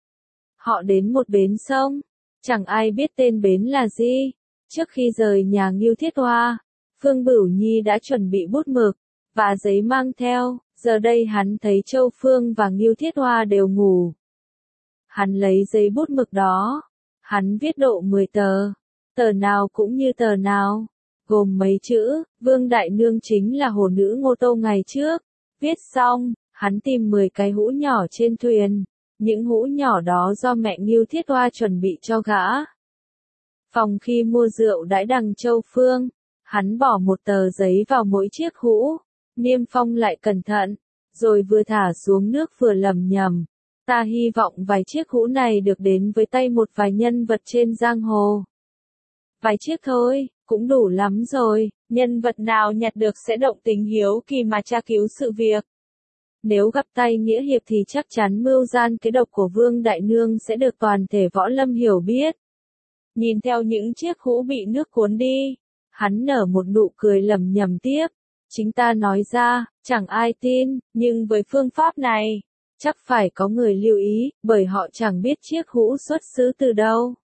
Họ đến một bến sông, chẳng ai biết tên bến là gì. Trước khi rời nhà Ngưu Thiết Hoa, Phương Bửu Nhi đã chuẩn bị bút mực và giấy mang theo. Giờ đây hắn thấy Châu Phương và Ngưu Thiết Hoa đều ngủ. Hắn lấy giấy bút mực đó. Hắn viết độ 10 tờ. Tờ nào cũng như tờ nào. Gồm mấy chữ, Vương Đại Nương chính là hồ nữ Ngô Tô ngày trước. Viết xong, hắn tìm 10 cái hũ nhỏ trên thuyền. Những hũ nhỏ đó do mẹ Ngưu Thiết Hoa chuẩn bị cho gã. Phòng khi mua rượu đãi đằng Châu Phương, hắn bỏ một tờ giấy vào mỗi chiếc hũ, niêm phong lại cẩn thận, rồi vừa thả xuống nước vừa lẩm nhẩm. Ta hy vọng vài chiếc hũ này được đến với tay một vài nhân vật trên giang hồ. Vài chiếc thôi, cũng đủ lắm rồi, nhân vật nào nhặt được sẽ động tình hiếu kỳ mà tra cứu sự việc. Nếu gặp tay nghĩa hiệp thì chắc chắn mưu gian kế độc của Vương Đại Nương sẽ được toàn thể võ lâm hiểu biết. Nhìn theo những chiếc hũ bị nước cuốn đi, hắn nở một nụ cười lẩm nhẩm tiếp. Chính ta nói ra, chẳng ai tin, nhưng với phương pháp này, chắc phải có người lưu ý, bởi họ chẳng biết chiếc hũ xuất xứ từ đâu.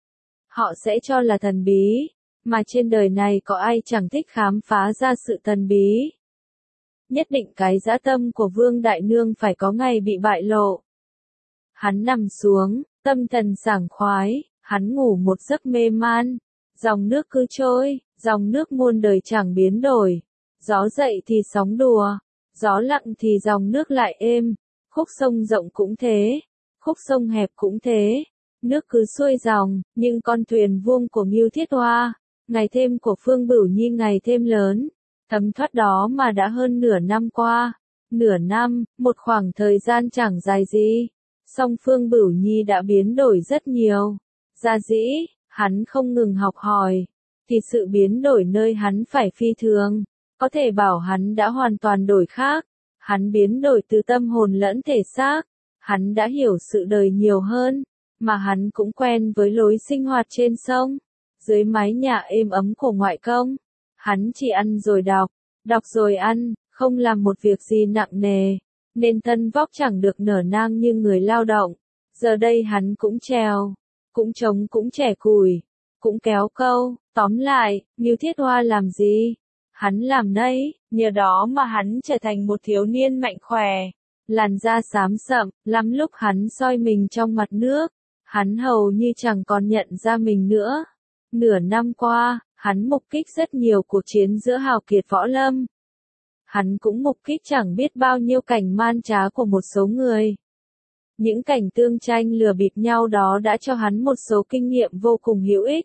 Họ sẽ cho là thần bí, mà trên đời này có ai chẳng thích khám phá ra sự thần bí. Nhất định cái dã tâm của Vương Đại Nương phải có ngày bị bại lộ. Hắn nằm xuống, tâm thần sảng khoái, hắn ngủ một giấc mê man. Dòng nước cứ trôi, dòng nước muôn đời chẳng biến đổi. Gió dậy thì sóng đùa, gió lặng thì dòng nước lại êm. Khúc sông rộng cũng thế, khúc sông hẹp cũng thế. Nước cứ xuôi dòng, nhưng con thuyền vuông của Ngưu Thiết Hoa, ngày thêm của Phương Bửu Nhi ngày thêm lớn. Thấm thoát đó mà đã hơn nửa năm qua. Nửa năm, một khoảng thời gian chẳng dài gì. Song Phương Bửu Nhi đã biến đổi rất nhiều. Gia dĩ, hắn không ngừng học hỏi, thì sự biến đổi nơi hắn phải phi thường. Có thể bảo hắn đã hoàn toàn đổi khác. Hắn biến đổi từ tâm hồn lẫn thể xác. Hắn đã hiểu sự đời nhiều hơn, mà hắn cũng quen với lối sinh hoạt trên sông, dưới mái nhà êm ấm của ngoại công. Hắn chỉ ăn rồi đọc rồi ăn, không làm một việc gì nặng nề, nên thân vóc chẳng được nở nang như người lao động. Giờ đây hắn cũng trèo, cũng trống cũng chẻ củi, cũng kéo câu, tóm lại, Ngưu Thiết Hoa làm gì? Hắn làm nấy, nhờ đó mà hắn trở thành một thiếu niên mạnh khỏe, làn da xám sậm, lắm lúc hắn soi mình trong mặt nước, hắn hầu như chẳng còn nhận ra mình nữa. Nửa năm qua, hắn mục kích rất nhiều cuộc chiến giữa hào kiệt võ lâm. Hắn cũng mục kích chẳng biết bao nhiêu cảnh man trá của một số người. Những cảnh tương tranh lừa bịp nhau đó đã cho hắn một số kinh nghiệm vô cùng hữu ích.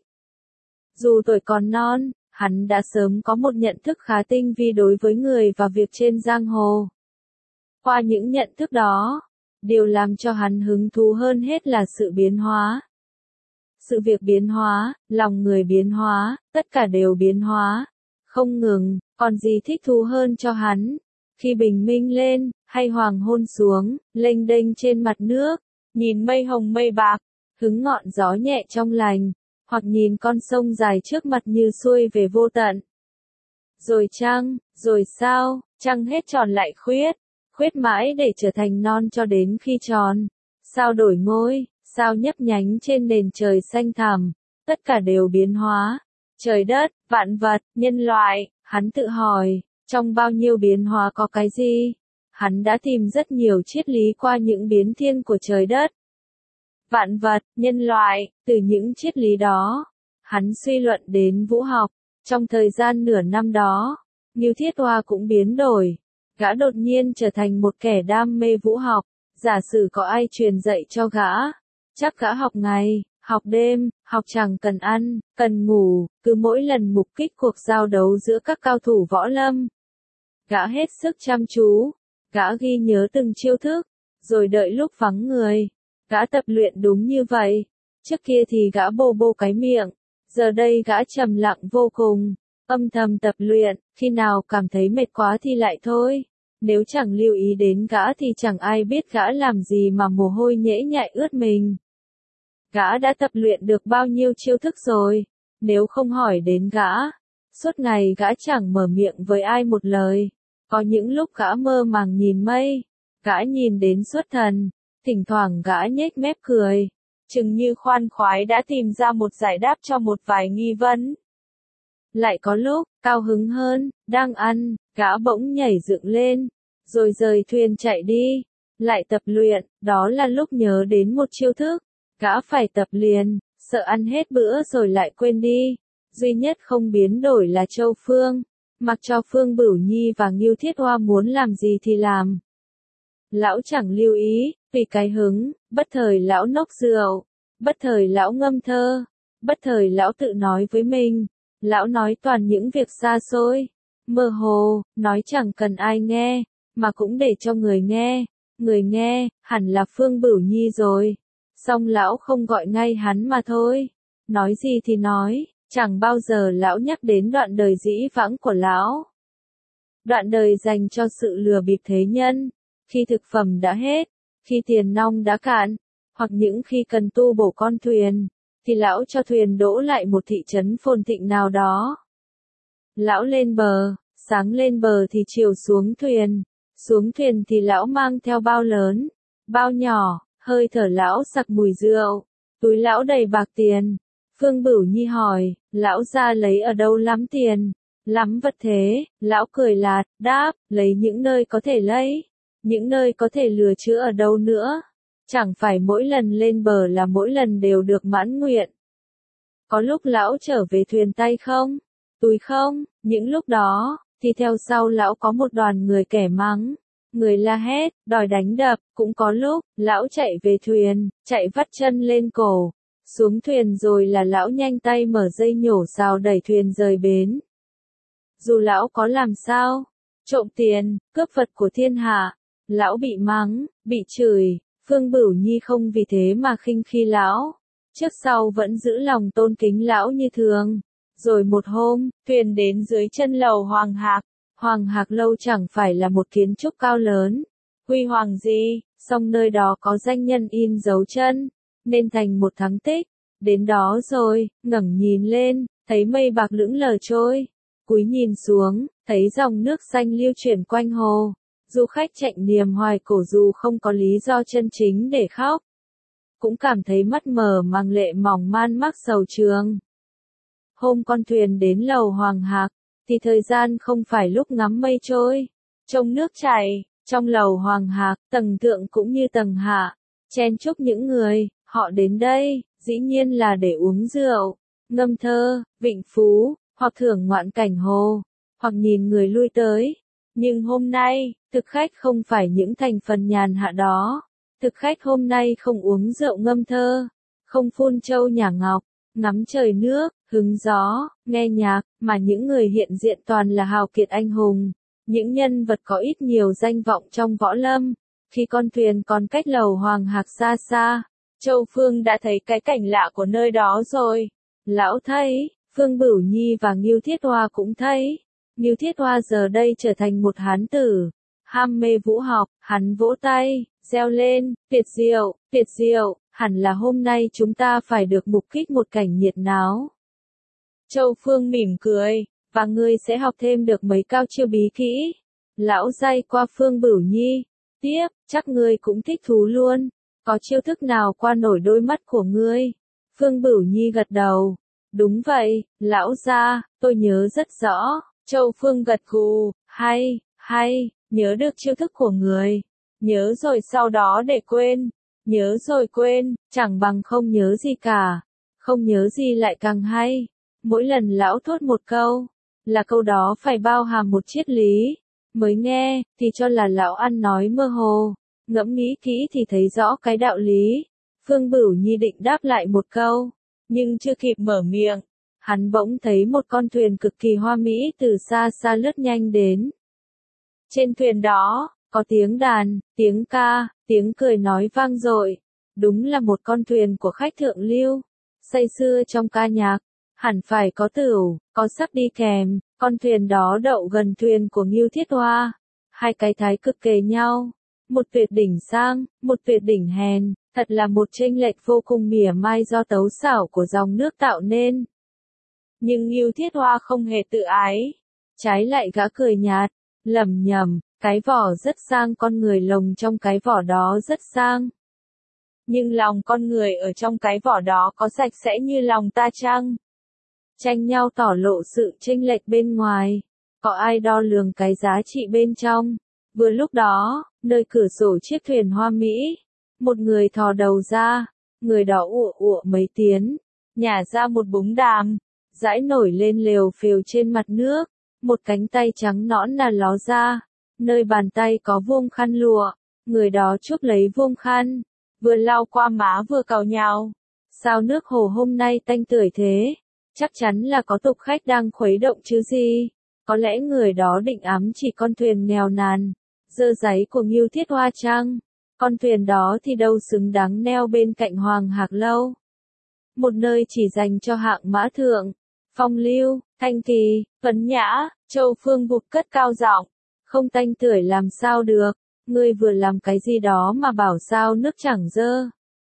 Dù tuổi còn non, hắn đã sớm có một nhận thức khá tinh vi đối với người và việc trên giang hồ. Qua những nhận thức đó, điều làm cho hắn hứng thú hơn hết là sự biến hóa. Sự việc biến hóa, lòng người biến hóa, tất cả đều biến hóa. Không ngừng, còn gì thích thú hơn cho hắn. Khi bình minh lên, hay hoàng hôn xuống, lênh đênh trên mặt nước, nhìn mây hồng mây bạc, hứng ngọn gió nhẹ trong lành, hoặc nhìn con sông dài trước mặt như xuôi về vô tận. Rồi chăng, rồi sao, trăng hết tròn lại khuyết, khuyết mãi để trở thành non cho đến khi tròn. Sao đổi ngôi, sao nhấp nhánh trên nền trời xanh thẳm, tất cả đều biến hóa. Trời đất, vạn vật, nhân loại, hắn tự hỏi, trong bao nhiêu biến hóa có cái gì? Hắn đã tìm rất nhiều triết lý qua những biến thiên của trời đất. Vạn vật, nhân loại, từ những triết lý đó, hắn suy luận đến vũ học. Trong thời gian nửa năm đó, Ngưu Thiết Hoa cũng biến đổi. Gã đột nhiên trở thành một kẻ đam mê vũ học. Giả sử có ai truyền dạy cho gã, chắc gã học ngày, học đêm, học chẳng cần ăn, cần ngủ, cứ mỗi lần mục kích cuộc giao đấu giữa các cao thủ võ lâm. Gã hết sức chăm chú, gã ghi nhớ từng chiêu thức, rồi đợi lúc vắng người. Gã tập luyện đúng như vậy. Trước kia thì gã bô bô cái miệng, giờ đây gã trầm lặng vô cùng, âm thầm tập luyện, khi nào cảm thấy mệt quá thì lại thôi. Nếu chẳng lưu ý đến gã thì chẳng ai biết gã làm gì mà mồ hôi nhễ nhại ướt mình. Gã đã tập luyện được bao nhiêu chiêu thức rồi, nếu không hỏi đến gã, suốt ngày gã chẳng mở miệng với ai một lời. Có những lúc gã mơ màng nhìn mây, gã nhìn đến xuất thần, thỉnh thoảng gã nhếch mép cười, chừng như khoan khoái đã tìm ra một giải đáp cho một vài nghi vấn. Lại có lúc, cao hứng hơn, đang ăn, gã bỗng nhảy dựng lên, rồi rời thuyền chạy đi, lại tập luyện, đó là lúc nhớ đến một chiêu thức, gã phải tập liền, sợ ăn hết bữa rồi lại quên đi. Duy nhất không biến đổi là Châu Phương, mặc cho Phương Bửu Nhi và Ngưu Thiết Hoa muốn làm gì thì làm. Lão chẳng lưu ý, vì cái hứng, bất thời lão nốc rượu, bất thời lão ngâm thơ, Bất thời lão tự nói với mình, lão nói toàn những việc xa xôi, mơ hồ, nói chẳng cần ai nghe, mà cũng để cho người nghe, hẳn là Phương Bửu Nhi rồi. Xong lão không gọi ngay hắn mà thôi, nói gì thì nói, chẳng bao giờ lão nhắc đến đoạn đời dĩ vãng của lão. Đoạn đời dành cho sự lừa bịp thế nhân, khi thực phẩm đã hết, khi tiền nong đã cạn, hoặc những khi cần tu bổ con thuyền, thì lão cho thuyền đỗ lại một thị trấn phồn thịnh nào đó. Lão lên bờ, sáng lên bờ thì chiều xuống thuyền thì lão mang theo bao lớn, bao nhỏ, hơi thở lão sặc mùi rượu, túi lão đầy bạc tiền. Phương Bửu Nhi hỏi, lão ra lấy ở đâu lắm tiền, lắm vật thế, lão cười lạt, đáp, lấy những nơi có thể lấy, những nơi có thể lừa chứa ở đâu nữa, chẳng phải mỗi lần lên bờ là mỗi lần đều được mãn nguyện. Có lúc lão trở về thuyền tay không, túi không, những lúc đó, thì theo sau lão có một đoàn người kẻ mắng, người la hét, đòi đánh đập, cũng có lúc, lão chạy về thuyền, chạy vắt chân lên cổ, xuống thuyền rồi là lão nhanh tay mở dây nhổ sào đẩy thuyền rời bến. Dù lão có làm sao, trộm tiền, cướp vật của thiên hạ, lão bị mắng, bị chửi, Phương Bửu Nhi không vì thế mà khinh khi lão, trước sau vẫn giữ lòng tôn kính lão như thường. Rồi một hôm, thuyền đến dưới chân lầu Hoàng Hạc lâu chẳng phải là một kiến trúc cao lớn, huy hoàng gì, song nơi đó có danh nhân in dấu chân, nên thành một thắng tích. Đến đó rồi, ngẩng nhìn lên, thấy mây bạc lững lờ trôi, cúi nhìn xuống, thấy dòng nước xanh lưu chuyển quanh hồ. Du khách chạy niềm hoài cổ dù không có lý do chân chính để khóc, cũng cảm thấy mắt mờ mang lệ mỏng man mác sầu trường. Hôm con thuyền đến lầu Hoàng Hạc, thì thời gian không phải lúc ngắm mây trôi, trông nước chảy. Trong lầu Hoàng Hạc, tầng thượng cũng như tầng hạ, chen chúc những người, họ đến đây, dĩ nhiên là để uống rượu, ngâm thơ, vịnh phú, hoặc thưởng ngoạn cảnh hồ, hoặc nhìn người lui tới. Nhưng hôm nay, thực khách không phải những thành phần nhàn hạ đó. Thực khách hôm nay không uống rượu ngâm thơ, không phun châu nhả ngọc, ngắm trời nước, hứng gió, nghe nhạc, mà những người hiện diện toàn là hào kiệt anh hùng, những nhân vật có ít nhiều danh vọng trong võ lâm. Khi con thuyền còn cách lầu Hoàng Hạc xa xa, Châu Phương đã thấy cái cảnh lạ của nơi đó rồi. Lão thấy, Phương Bửu Nhi và Ngưu Thiết Hoa cũng thấy. Ngưu Thiết Hoa giờ đây trở thành một hán tử, ham mê vũ học, hắn vỗ tay, reo lên, tuyệt diệu, hẳn là hôm nay chúng ta phải được mục kích một cảnh nhiệt náo. Châu Phương mỉm cười, và ngươi sẽ học thêm được mấy cao chiêu bí kỹ. Lão day qua Phương Bửu Nhi, tiếp, chắc ngươi cũng thích thú luôn, có chiêu thức nào qua nổi đôi mắt của ngươi? Phương Bửu Nhi gật đầu, đúng vậy, lão gia, tôi nhớ rất rõ. Châu Phương gật gù, hay, nhớ được chiêu thức của người, nhớ rồi sau đó để quên, nhớ rồi quên, chẳng bằng không nhớ gì cả, không nhớ gì lại càng hay. Mỗi lần lão thốt một câu, là câu đó phải bao hàm một triết lý, mới nghe, thì cho là lão ăn nói mơ hồ, ngẫm nghĩ kỹ thì thấy rõ cái đạo lý. Phương Bửu Nhi định đáp lại một câu, nhưng chưa kịp mở miệng, hắn bỗng thấy một con thuyền cực kỳ hoa mỹ từ xa xa lướt nhanh đến. Trên thuyền đó, có tiếng đàn, tiếng ca, tiếng cười nói vang dội. Đúng là một con thuyền của khách thượng lưu, say sưa trong ca nhạc, hẳn phải có tửu, có sắc đi kèm. Con thuyền đó đậu gần thuyền của Ngưu Thiết Hoa, hai cái thái cực kề nhau, một tuyệt đỉnh sang, một tuyệt đỉnh hèn, thật là một chênh lệch vô cùng mỉa mai do tấu xảo của dòng nước tạo nên. Nhưng Ngưu Thiết Hoa không hề tự ái, trái lại gã cười nhạt, lẩm nhẩm, cái vỏ rất sang, con người lồng trong cái vỏ đó rất sang. Nhưng lòng con người ở trong cái vỏ đó có sạch sẽ như lòng ta chăng? Tranh nhau tỏ lộ sự chênh lệch bên ngoài, có ai đo lường cái giá trị bên trong? Vừa lúc đó, nơi cửa sổ chiếc thuyền hoa mỹ, một người thò đầu ra, người đó ụa ụa mấy tiếng, nhả ra một búng đàm, dãi nổi lên lều phều trên mặt nước, một cánh tay trắng nõn là ló ra, nơi bàn tay có vuông khăn lụa, người đó chúc lấy vuông khăn, vừa lau qua má vừa cào nhào, Sao nước hồ hôm nay tanh tưởi thế? Chắc chắn là có tục khách đang khuấy động chứ gì. Có lẽ người đó định ám chỉ con thuyền nghèo nàn, dơ dáy của Ngưu Thiết Hoa chăng? Con thuyền đó thì đâu xứng đáng neo bên cạnh Hoàng Hạc Lâu. Một nơi chỉ dành cho hạng mã thượng, phong lưu, thanh kỳ, tuấn nhã. Châu Phương vụt cất cao giọng, không tanh tưởi làm sao được, ngươi vừa làm cái gì đó mà bảo sao nước chẳng dơ.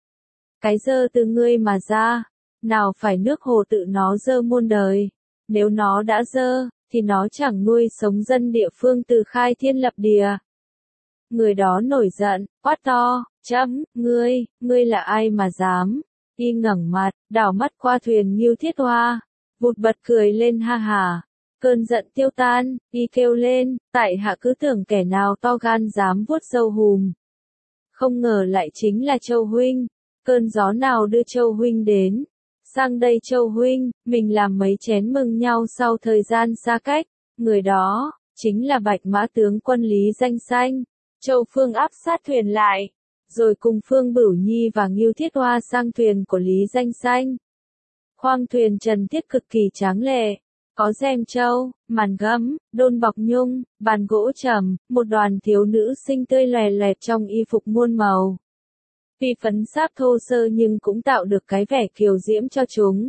Cái dơ từ ngươi mà ra, nào phải nước hồ tự nó dơ muôn đời, nếu nó đã dơ, thì nó chẳng nuôi sống dân địa phương từ khai thiên lập địa. Người đó nổi giận, quát to, chấm, ngươi là ai mà dám? Y ngẩng mặt, đảo mắt qua thuyền Ngưu Thiết Hoa, vụt bật cười lên ha hả. Cơn giận tiêu tan, y kêu lên, tại hạ cứ tưởng kẻ nào to gan dám vuốt râu hùm. Không ngờ lại chính là Châu huynh, cơn gió nào đưa Châu huynh đến? Sang đây Châu huynh, mình làm mấy chén mừng nhau sau thời gian xa cách. Người đó, chính là Bạch Mã tướng quân Lý Danh Xanh. Châu Phương áp sát thuyền lại, rồi cùng Phương Bửu Nhi và Ngưu Thiết Hoa sang thuyền của Lý Danh Xanh. Khoang thuyền trần thiết cực kỳ tráng lệ, có rèm trâu, màn gấm, đôn bọc nhung, bàn gỗ trầm, một đoàn thiếu nữ xinh tươi lòe loẹt trong y phục muôn màu. Tuy phấn sáp thô sơ nhưng cũng tạo được cái vẻ kiều diễm cho chúng.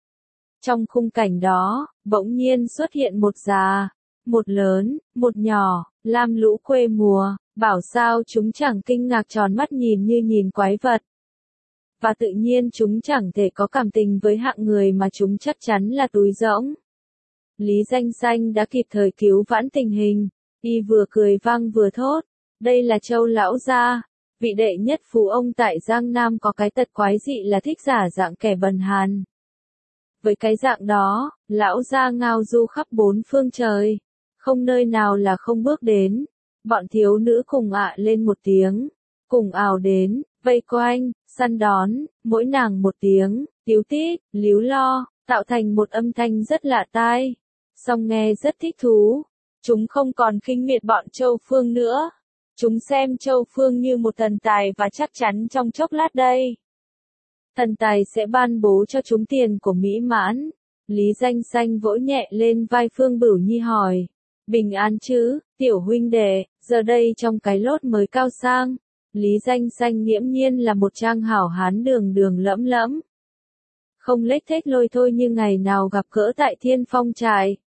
Trong khung cảnh đó, bỗng nhiên xuất hiện một già, một lớn, một nhỏ, lam lũ quê mùa, bảo sao chúng chẳng kinh ngạc tròn mắt nhìn như nhìn quái vật. Và tự nhiên chúng chẳng thể có cảm tình với hạng người mà chúng chắc chắn là túi rỗng. Lý Danh Xanh đã kịp thời cứu vãn tình hình, y vừa cười vang vừa thốt, đây là Châu lão gia, vị đệ nhất phú ông tại Giang Nam có cái tật quái dị là thích giả dạng kẻ bần hàn. Với cái dạng đó, lão gia ngao du khắp bốn phương trời, không nơi nào là không bước đến. Bọn thiếu nữ cùng ạ lên một tiếng, cùng ào đến, vây quanh, săn đón, mỗi nàng một tiếng, tíu tít, líu lo, tạo thành một âm thanh rất lạ tai. Song nghe rất thích thú. Chúng không còn khinh miệt bọn Châu Phương nữa. Chúng xem Châu Phương như một thần tài và chắc chắn trong chốc lát đây, thần tài sẽ ban bố cho chúng tiền của mỹ mãn. Lý Danh Xanh vỗ nhẹ lên vai Phương Bửu Nhi hỏi, bình an chứ, tiểu huynh đệ, giờ đây trong cái lốt mới cao sang. Lý Danh Xanh nghiễm nhiên là một trang hảo hán đường đường lẫm lẫm. Không lếch thếch lôi thôi như ngày nào gặp gỡ tại Thiên Phong trại.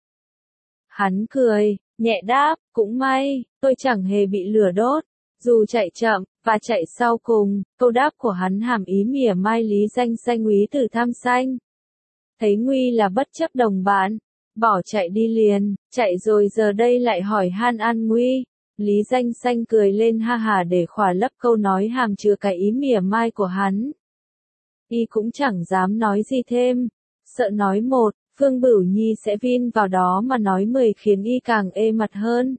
Hắn cười, nhẹ đáp, cũng may, tôi chẳng hề bị lửa đốt. Dù chạy chậm, và chạy sau cùng, câu đáp của hắn hàm ý mỉa mai Lý Danh Xanh úy tử tham xanh. Thấy nguy là bất chấp đồng bạn, bỏ chạy đi liền, chạy rồi giờ đây lại hỏi han an nguy. Lý Danh Xanh cười lên ha hà để khỏa lấp câu nói hàm chứa cái ý mỉa mai của hắn. Y cũng chẳng dám nói gì thêm, sợ nói một, Phương Bửu Nhi sẽ vin vào đó mà nói 10 khiến y càng ê mặt hơn.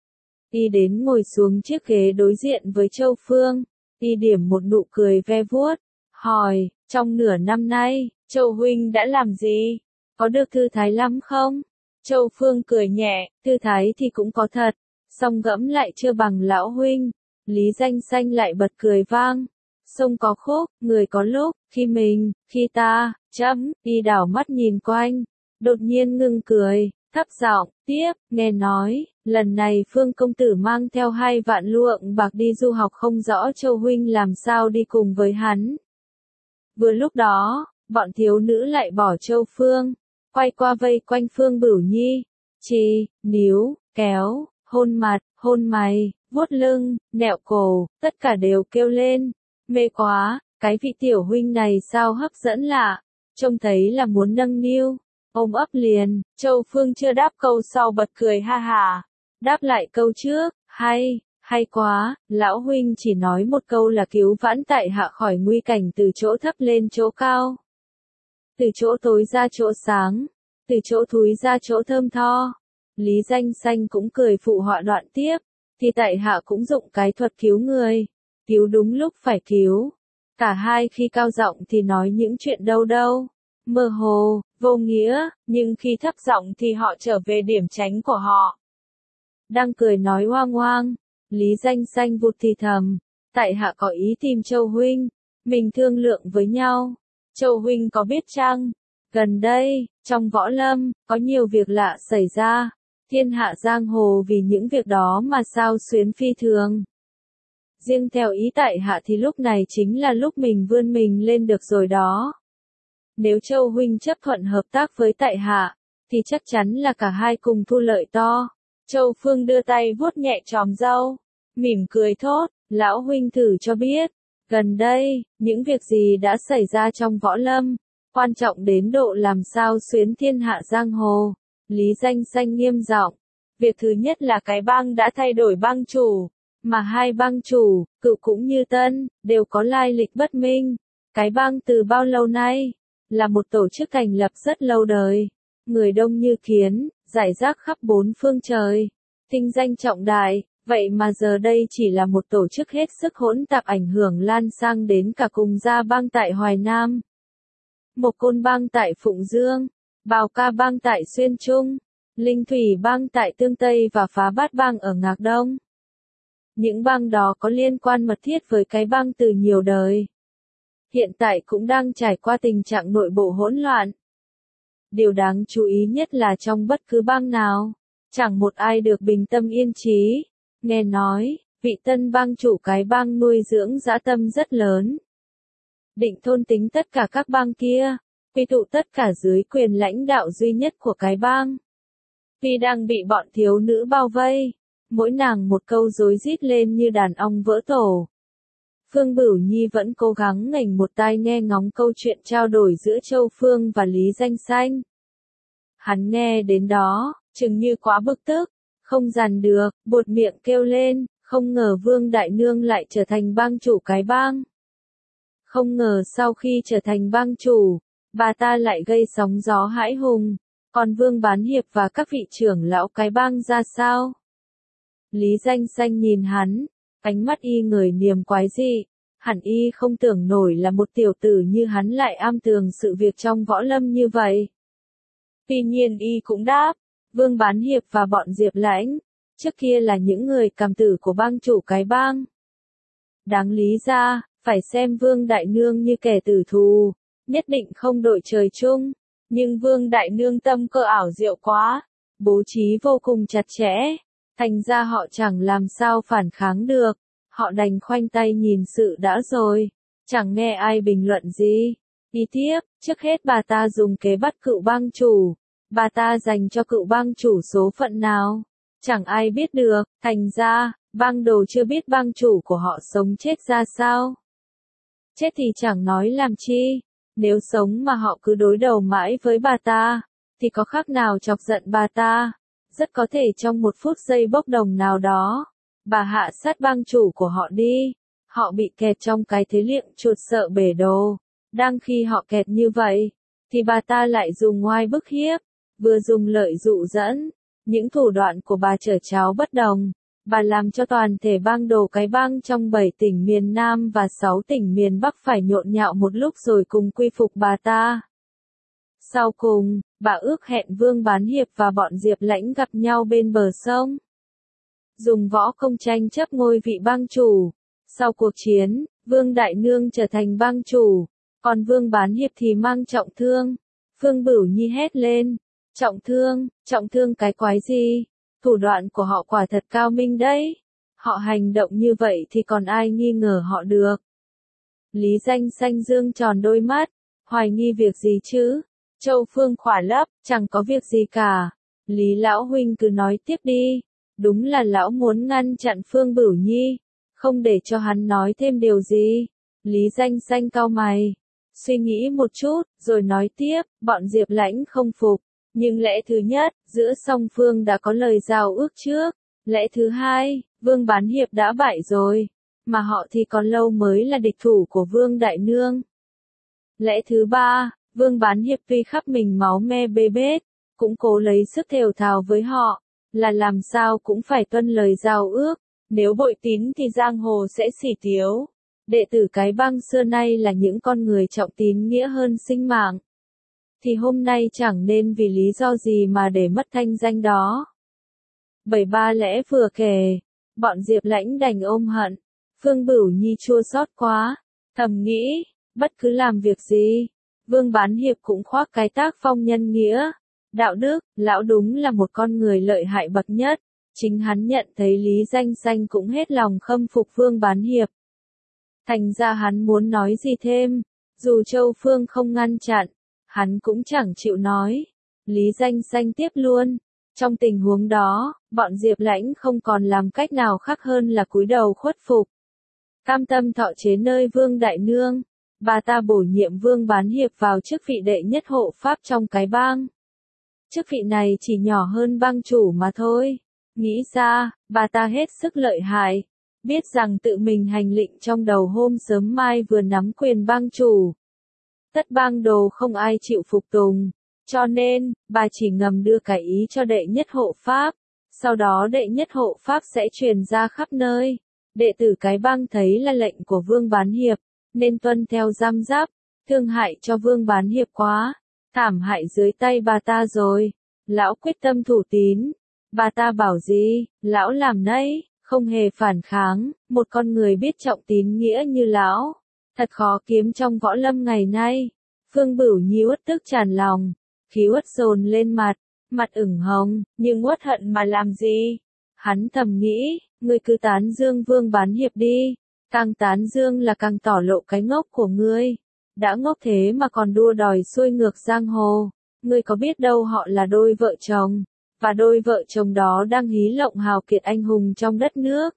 Y đến ngồi xuống chiếc ghế đối diện với Châu Phương, y điểm một nụ cười ve vuốt, hỏi, trong nửa năm nay, Châu huynh đã làm gì? Có được thư thái lắm không? Châu Phương cười nhẹ, thư thái thì cũng có thật, song gẫm lại chưa bằng lão huynh. Lý Danh Xanh lại bật cười vang. Sông có khúc, người có lúc, khi mình, khi ta, y đảo mắt nhìn quanh, đột nhiên ngưng cười, thấp giọng, tiếp, nghe nói, lần này Phương công tử mang theo 2 vạn lượng bạc đi du học không rõ Châu huynh làm sao đi cùng với hắn. Vừa lúc đó, bọn thiếu nữ lại bỏ Châu Phương, quay qua vây quanh Phương Bửu Nhi, níu, kéo, hôn mặt, hôn mày, vuốt lưng, nẹo cổ, tất cả đều kêu lên, mê quá, cái vị tiểu huynh này sao hấp dẫn lạ, trông thấy là muốn nâng niu, ôm ấp liền. Châu Phương chưa đáp câu sau bật cười ha hà, đáp lại câu trước, hay quá, lão huynh chỉ nói một câu là cứu vãn tại hạ khỏi nguy cảnh từ chỗ thấp lên chỗ cao, từ chỗ tối ra chỗ sáng, từ chỗ thúi ra chỗ thơm tho. Lý Danh Xanh cũng cười phụ họa đoạn tiếp, thì tại hạ cũng dụng cái thuật cứu người, cứu đúng lúc phải cứu. Cả hai khi cao giọng thì nói những chuyện đâu, mơ hồ, vô nghĩa, nhưng khi thấp giọng thì họ trở về điểm tránh của họ. Đang cười nói hoang hoang, Lý Danh Xanh vụt thì thầm, tại hạ có ý tìm Châu huynh, mình thương lượng với nhau. Châu huynh có biết chăng? Gần đây, trong võ lâm, có nhiều việc lạ xảy ra. Thiên hạ giang hồ vì những việc đó mà xao xuyến phi thường. Riêng theo ý tại hạ thì lúc này chính là lúc mình vươn mình lên được rồi đó. Nếu Châu huynh chấp thuận hợp tác với tại hạ, thì chắc chắn là cả hai cùng thu lợi to. Châu Phương đưa tay vuốt nhẹ chòm râu, mỉm cười thốt, lão huynh thử cho biết. Gần đây, những việc gì đã xảy ra trong võ lâm, quan trọng đến độ làm sao xuyến thiên hạ giang hồ. Lý Danh Xanh nghiêm giọng. Việc thứ nhất là cái bang đã thay đổi bang chủ, mà hai bang chủ, cựu cũng như tân, đều có lai lịch bất minh. Cái bang từ bao lâu nay, là một tổ chức thành lập rất lâu đời. Người đông như kiến, rải rác khắp bốn phương trời. Tinh danh trọng đại, vậy mà giờ đây chỉ là một tổ chức hết sức hỗn tạp ảnh hưởng lan sang đến cả cùng gia bang tại Hoài Nam. Mộc Côn bang tại Phụng Dương, Bào Ca bang tại Xuyên Trung, Linh Thủy bang tại Tương Tây và Phá Bát bang ở Ngạc Đông. Những bang đó có liên quan mật thiết với cái bang từ nhiều đời. Hiện tại cũng đang trải qua tình trạng nội bộ hỗn loạn. Điều đáng chú ý nhất là trong bất cứ bang nào, chẳng một ai được bình tâm yên trí. Nghe nói, vị tân bang chủ cái bang nuôi dưỡng dã tâm rất lớn. Định thôn tính tất cả các bang kia, quy tụ tất cả dưới quyền lãnh đạo duy nhất của cái bang. Vì đang bị bọn thiếu nữ bao vây, mỗi nàng một câu rối rít lên như đàn ong vỡ tổ. Phương Bửu Nhi vẫn cố gắng ngẩng một tai nghe ngóng câu chuyện trao đổi giữa Châu Phương và Lý Danh Xanh. Hắn nghe đến đó, chừng như quá bực tức, không dằn được, buột miệng kêu lên, không ngờ Vương Đại Nương lại trở thành bang chủ cái bang. Không ngờ sau khi trở thành bang chủ, bà ta lại gây sóng gió hãi hùng, còn Vương Bán Hiệp và các vị trưởng lão cái bang ra sao? Lý Danh Xanh nhìn hắn, ánh mắt y người niềm quái dị, hẳn y không tưởng nổi là một tiểu tử như hắn lại am tường sự việc trong võ lâm như vậy. Tuy nhiên y cũng đáp, Vương Bán Hiệp và bọn Diệp Lãnh, trước kia là những người cầm tử của bang chủ cái bang. Đáng lý ra, phải xem Vương Đại Nương như kẻ tử thù, nhất định không đội trời chung, nhưng Vương Đại Nương tâm cơ ảo diệu quá, bố trí vô cùng chặt chẽ, thành ra họ chẳng làm sao phản kháng được, họ đành khoanh tay nhìn sự đã rồi, chẳng nghe ai bình luận gì. Đi tiếp, trước hết bà ta dùng kế bắt cựu bang chủ, bà ta dành cho cựu bang chủ số phận nào, chẳng ai biết được, thành ra, bang đồ chưa biết bang chủ của họ sống chết ra sao. Chết thì chẳng nói làm chi, nếu sống mà họ cứ đối đầu mãi với bà ta, thì có khác nào chọc giận bà ta, rất có thể trong một phút giây bốc đồng nào đó, bà hạ sát bang chủ của họ đi, họ bị kẹt trong cái thế liệng chuột sợ bể đồ, đang khi họ kẹt như vậy, thì bà ta lại dùng oai bức hiếp, vừa dùng lợi dụ dẫn, những thủ đoạn của bà trở cháo bất đồng. Bà làm cho toàn thể bang đồ cái bang trong 7 tỉnh miền Nam và 6 tỉnh miền Bắc phải nhộn nhạo một lúc rồi cùng quy phục bà ta. Sau cùng, bà ước hẹn Vương Bán Hiệp và bọn Diệp Lãnh gặp nhau bên bờ sông. Dùng võ công tranh chấp ngôi vị bang chủ. Sau cuộc chiến, Vương Đại Nương trở thành bang chủ, còn Vương Bán Hiệp thì mang trọng thương. Phương Bửu Nhi hét lên, trọng thương cái quái gì? Thủ đoạn của họ quả thật cao minh đấy. Họ hành động như vậy thì còn ai nghi ngờ họ được. Lý Danh Xanh dương tròn đôi mắt, hoài nghi việc gì chứ? Châu Phương khỏa lấp, chẳng có việc gì cả. Lý Lão Huynh cứ nói tiếp đi. Đúng là Lão muốn ngăn chặn Phương Bửu Nhi, không để cho hắn nói thêm điều gì. Lý Danh Xanh cau mày, suy nghĩ một chút, rồi nói tiếp, bọn Diệp Lãnh không phục. Nhưng lẽ thứ nhất, giữa song phương đã có lời giao ước trước. Lẽ thứ hai, Vương Bán Hiệp đã bại rồi, mà họ thì còn lâu mới là địch thủ của Vương Đại Nương. Lẽ thứ ba, Vương Bán Hiệp tuy khắp mình máu me bê bết, cũng cố lấy sức thều thào với họ, là làm sao cũng phải tuân lời giao ước, nếu bội tín thì giang hồ sẽ xỉ tiếu. Đệ tử cái bang xưa nay là những con người trọng tín nghĩa hơn sinh mạng. Thì hôm nay chẳng nên vì lý do gì mà để mất thanh danh đó. 73 lẽ vừa kể, bọn Diệp Lãnh đành ôm hận, Phương Bửu Nhi chua xót quá, thầm nghĩ, bất cứ làm việc gì, Vương Bán Hiệp cũng khoác cái tác phong nhân nghĩa, đạo đức, lão đúng là một con người lợi hại bậc nhất. Chính hắn nhận thấy Lý Danh Xanh cũng hết lòng khâm phục Vương Bán Hiệp. Thành ra hắn muốn nói gì thêm, dù Châu Phương không ngăn chặn, hắn cũng chẳng chịu nói. Lý Danh Xanh tiếp luôn. Trong tình huống đó, bọn Diệp Lãnh không còn làm cách nào khác hơn là cúi đầu khuất phục. Cam tâm thọ chế nơi Vương Đại Nương, bà ta bổ nhiệm Vương Bán Hiệp vào chức vị đệ nhất hộ pháp trong cái bang. Chức vị này chỉ nhỏ hơn bang chủ mà thôi. Nghĩ ra, bà ta hết sức lợi hại, biết rằng tự mình hành lịnh trong đầu hôm sớm mai vừa nắm quyền bang chủ. Tất bang đồ không ai chịu phục tùng, cho nên, bà chỉ ngầm đưa cái ý cho đệ nhất hộ pháp, sau đó đệ nhất hộ pháp sẽ truyền ra khắp nơi. Đệ tử cái bang thấy là lệnh của Vương Bán Hiệp, nên tuân theo giam giáp, thương hại cho Vương Bán Hiệp quá, thảm hại dưới tay bà ta rồi. Lão quyết tâm thủ tín. Bà ta bảo gì, lão làm nấy, không hề phản kháng, một con người biết trọng tín nghĩa như lão, thật khó kiếm trong võ lâm ngày nay. Phương Bửu Nhi uất tức tràn lòng, khí uất dồn lên mặt ửng hồng, nhưng uất hận mà làm gì? Hắn thầm nghĩ, ngươi cứ tán dương Vương Bán Hiệp đi, càng tán dương là càng tỏ lộ cái ngốc của ngươi. Đã ngốc thế mà còn đua đòi xuôi ngược giang hồ, ngươi có biết đâu họ là đôi vợ chồng. Và đôi vợ chồng đó đang hí lộng hào kiệt anh hùng trong đất nước.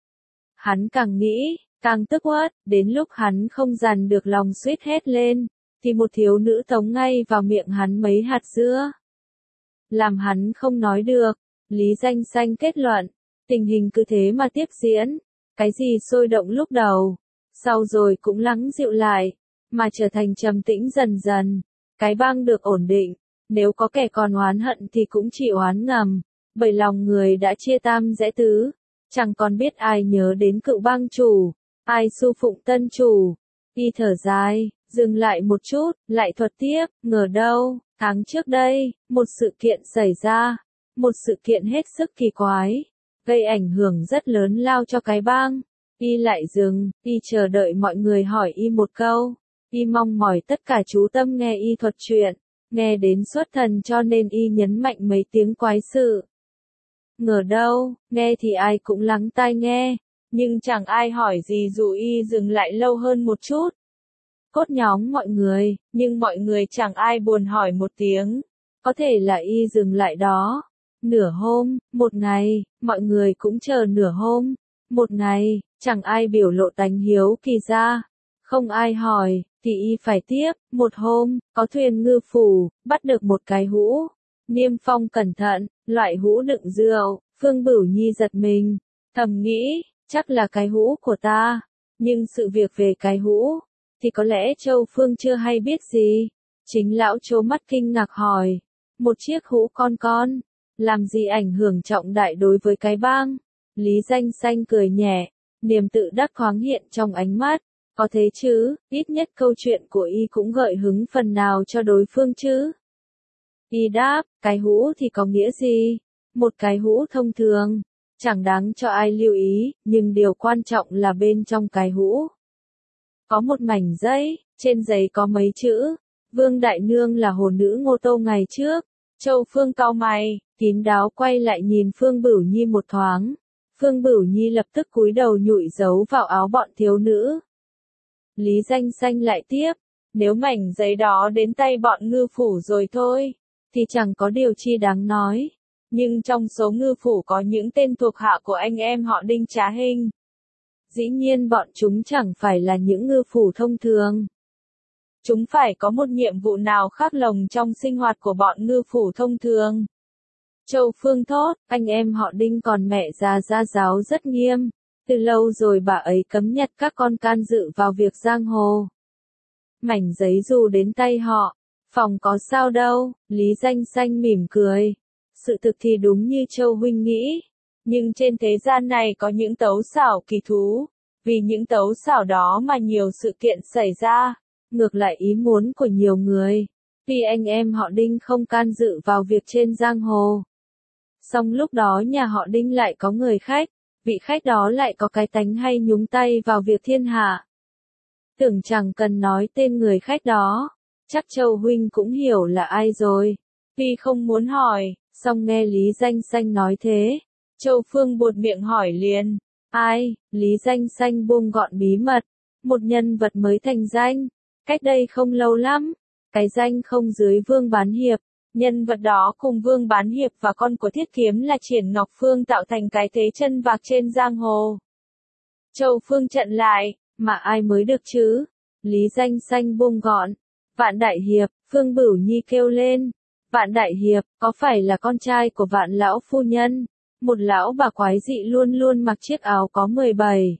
Hắn càng nghĩ, càng tức uất, đến lúc hắn không dằn được lòng suýt hét lên, thì một thiếu nữ tống ngay vào miệng hắn mấy hạt dưa. Làm hắn không nói được, Lý Danh Xanh kết luận, tình hình cứ thế mà tiếp diễn, cái gì sôi động lúc đầu, sau rồi cũng lắng dịu lại, mà trở thành trầm tĩnh dần dần, cái bang được ổn định. Nếu có kẻ còn oán hận thì cũng chỉ oán ngầm, bởi lòng người đã chia tam rẽ tứ, chẳng còn biết ai nhớ đến cựu bang chủ, ai su phụng tân chủ. Y thở dài, dừng lại một chút, lại thuật tiếp, ngờ đâu, tháng trước đây, một sự kiện xảy ra, một sự kiện hết sức kỳ quái, gây ảnh hưởng rất lớn lao cho cái bang. Y lại dừng, y chờ đợi mọi người hỏi y một câu, y mong mỏi tất cả chú tâm nghe y thuật chuyện. Nghe đến xuất thần cho nên y nhấn mạnh mấy tiếng quái sự. Ngờ đâu, nghe thì ai cũng lắng tai nghe, nhưng chẳng ai hỏi gì dù y dừng lại lâu hơn một chút. Cốt nhóm mọi người, nhưng mọi người chẳng ai buồn hỏi một tiếng. Có thể là y dừng lại đó. Nửa hôm, một ngày, mọi người cũng chờ nửa hôm, một ngày, chẳng ai biểu lộ tánh hiếu kỳ ra. Không ai hỏi, thì y phải tiếp. Một hôm, có thuyền ngư phủ, bắt được một cái hũ. Niêm phong cẩn thận, loại hũ đựng rượu. Phương Bửu Nhi giật mình, thầm nghĩ, chắc là cái hũ của ta. Nhưng sự việc về cái hũ, thì có lẽ Châu Phương chưa hay biết gì. Chính lão trố mắt kinh ngạc hỏi, một chiếc hũ con, làm gì ảnh hưởng trọng đại đối với cái bang? Lý Danh Xanh cười nhẹ, niềm tự đắc thoáng hiện trong ánh mắt. Có thế chứ, ít nhất câu chuyện của y cũng gợi hứng phần nào cho đối phương chứ. Y đáp, cái hũ thì có nghĩa gì? Một cái hũ thông thường, chẳng đáng cho ai lưu ý, nhưng điều quan trọng là bên trong cái hũ. Có một mảnh giấy, trên giấy có mấy chữ, Vương Đại Nương là hồ nữ Ngô Tô ngày trước. Châu Phương cau mày, kín đáo quay lại nhìn Phương Bửu Nhi một thoáng. Phương Bửu Nhi lập tức cúi đầu nhụi dấu vào áo bọn thiếu nữ. Lý Danh Xanh lại tiếp, nếu mảnh giấy đó đến tay bọn ngư phủ rồi thôi, thì chẳng có điều chi đáng nói. Nhưng trong số ngư phủ có những tên thuộc hạ của anh em họ Đinh Trá Hình. Dĩ nhiên bọn chúng chẳng phải là những ngư phủ thông thường. Chúng phải có một nhiệm vụ nào khác lồng trong sinh hoạt của bọn ngư phủ thông thường. Châu Phương thốt, anh em họ Đinh còn mẹ già gia giáo rất nghiêm. Từ lâu rồi bà ấy cấm nhặt các con can dự vào việc giang hồ. Mảnh giấy dù đến tay họ, phòng có sao đâu, Lý Danh Xanh mỉm cười. Sự thực thì đúng như Châu huynh nghĩ, nhưng trên thế gian này có những tấu xảo kỳ thú, vì những tấu xảo đó mà nhiều sự kiện xảy ra, ngược lại ý muốn của nhiều người, vì anh em họ Đinh không can dự vào việc trên giang hồ. Song lúc đó nhà họ Đinh lại có người khách, vị khách đó lại có cái tánh hay nhúng tay vào việc thiên hạ. Tưởng chẳng cần nói tên người khách đó, Chắc Châu huynh cũng hiểu là ai rồi. Phi không muốn hỏi, song nghe Lý Danh Xanh nói thế. Châu Phương buột miệng hỏi liền. Ai? Lý Danh Xanh buông gọn bí mật. Một nhân vật mới thành danh. Cách đây không lâu lắm. Cái danh không dưới Vương Bán Hiệp. Nhân vật đó cùng Vương Bán Hiệp và con của Thiết Kiếm là Triển Ngọc Phương tạo thành cái thế chân vạc trên giang hồ. Châu Phương chặn lại, mà ai mới được chứ? Lý Danh Xanh buông gọn. Vạn Đại Hiệp, Phương Bửu Nhi kêu lên. Vạn Đại Hiệp, có phải là con trai của Vạn Lão Phu Nhân? Một lão bà quái dị luôn luôn mặc chiếc áo có 17,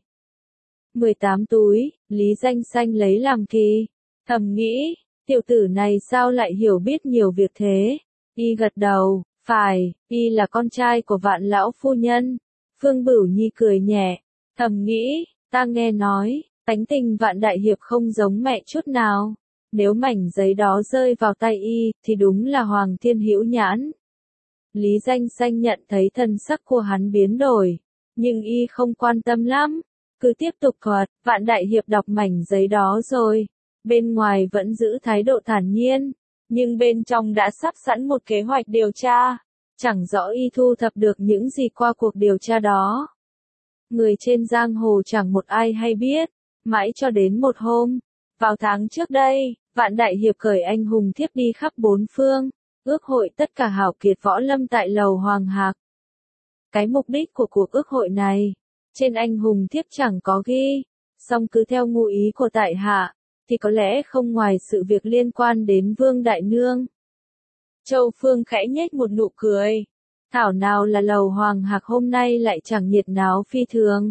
18 túi, Lý Danh Xanh lấy làm kỳ. Thầm nghĩ, tiểu tử này sao lại hiểu biết nhiều việc thế? Y gật đầu, phải, y là con trai của Vạn Lão Phu Nhân. Phương Bửu Nhi cười nhẹ, thầm nghĩ, ta nghe nói, tánh tình Vạn Đại Hiệp không giống mẹ chút nào. Nếu mảnh giấy đó rơi vào tay y, thì đúng là Hoàng Thiên Hữu Nhãn. Lý Danh Xanh nhận thấy thần sắc của hắn biến đổi, nhưng y không quan tâm lắm, cứ tiếp tục thuật. Vạn Đại Hiệp đọc mảnh giấy đó rồi, bên ngoài vẫn giữ thái độ thản nhiên, nhưng bên trong đã sắp sẵn một kế hoạch điều tra, chẳng rõ y thu thập được những gì qua cuộc điều tra đó. Người trên giang hồ chẳng một ai hay biết, mãi cho đến một hôm, vào tháng trước đây, Vạn Đại Hiệp cởi anh hùng thiếp đi khắp bốn phương, ước hội tất cả hảo kiệt võ lâm tại lầu Hoàng Hạc. Cái mục đích của cuộc ước hội này, trên anh hùng thiếp chẳng có ghi, song cứ theo ngụ ý của tại hạ, thì có lẽ không ngoài sự việc liên quan đến Vương Đại Nương. Châu Phương khẽ nhếch một nụ cười, thảo nào là lầu Hoàng Hạc hôm nay lại chẳng nhiệt náo phi thường.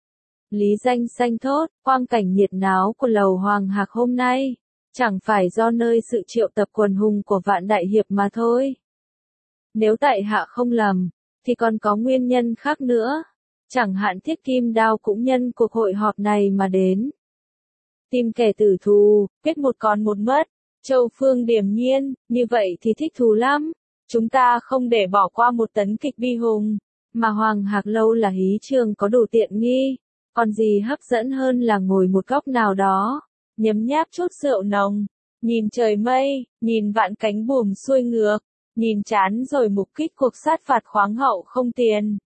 Lý Danh Xanh thốt, quang cảnh nhiệt náo của lầu Hoàng Hạc hôm nay, chẳng phải do nơi sự triệu tập quần hùng của Vạn Đại Hiệp mà thôi. Nếu tại hạ không lầm, thì còn có nguyên nhân khác nữa. Chẳng hạn Thiết Kim Đao cũng nhân cuộc hội họp này mà đến. Tìm kẻ tử thù, quyết một còn một mất. Châu Phương điềm nhiên, như vậy thì thích thú lắm. Chúng ta không để bỏ qua một tấn kịch bi hùng. Mà Hoàng Hạc Lâu là hí trường có đủ tiện nghi. Còn gì hấp dẫn hơn là ngồi một góc nào đó, nhấm nháp chút rượu nồng, nhìn trời mây, nhìn vạn cánh buồm xuôi ngược, nhìn chán rồi mục kích cuộc sát phạt khoáng hậu không tiền.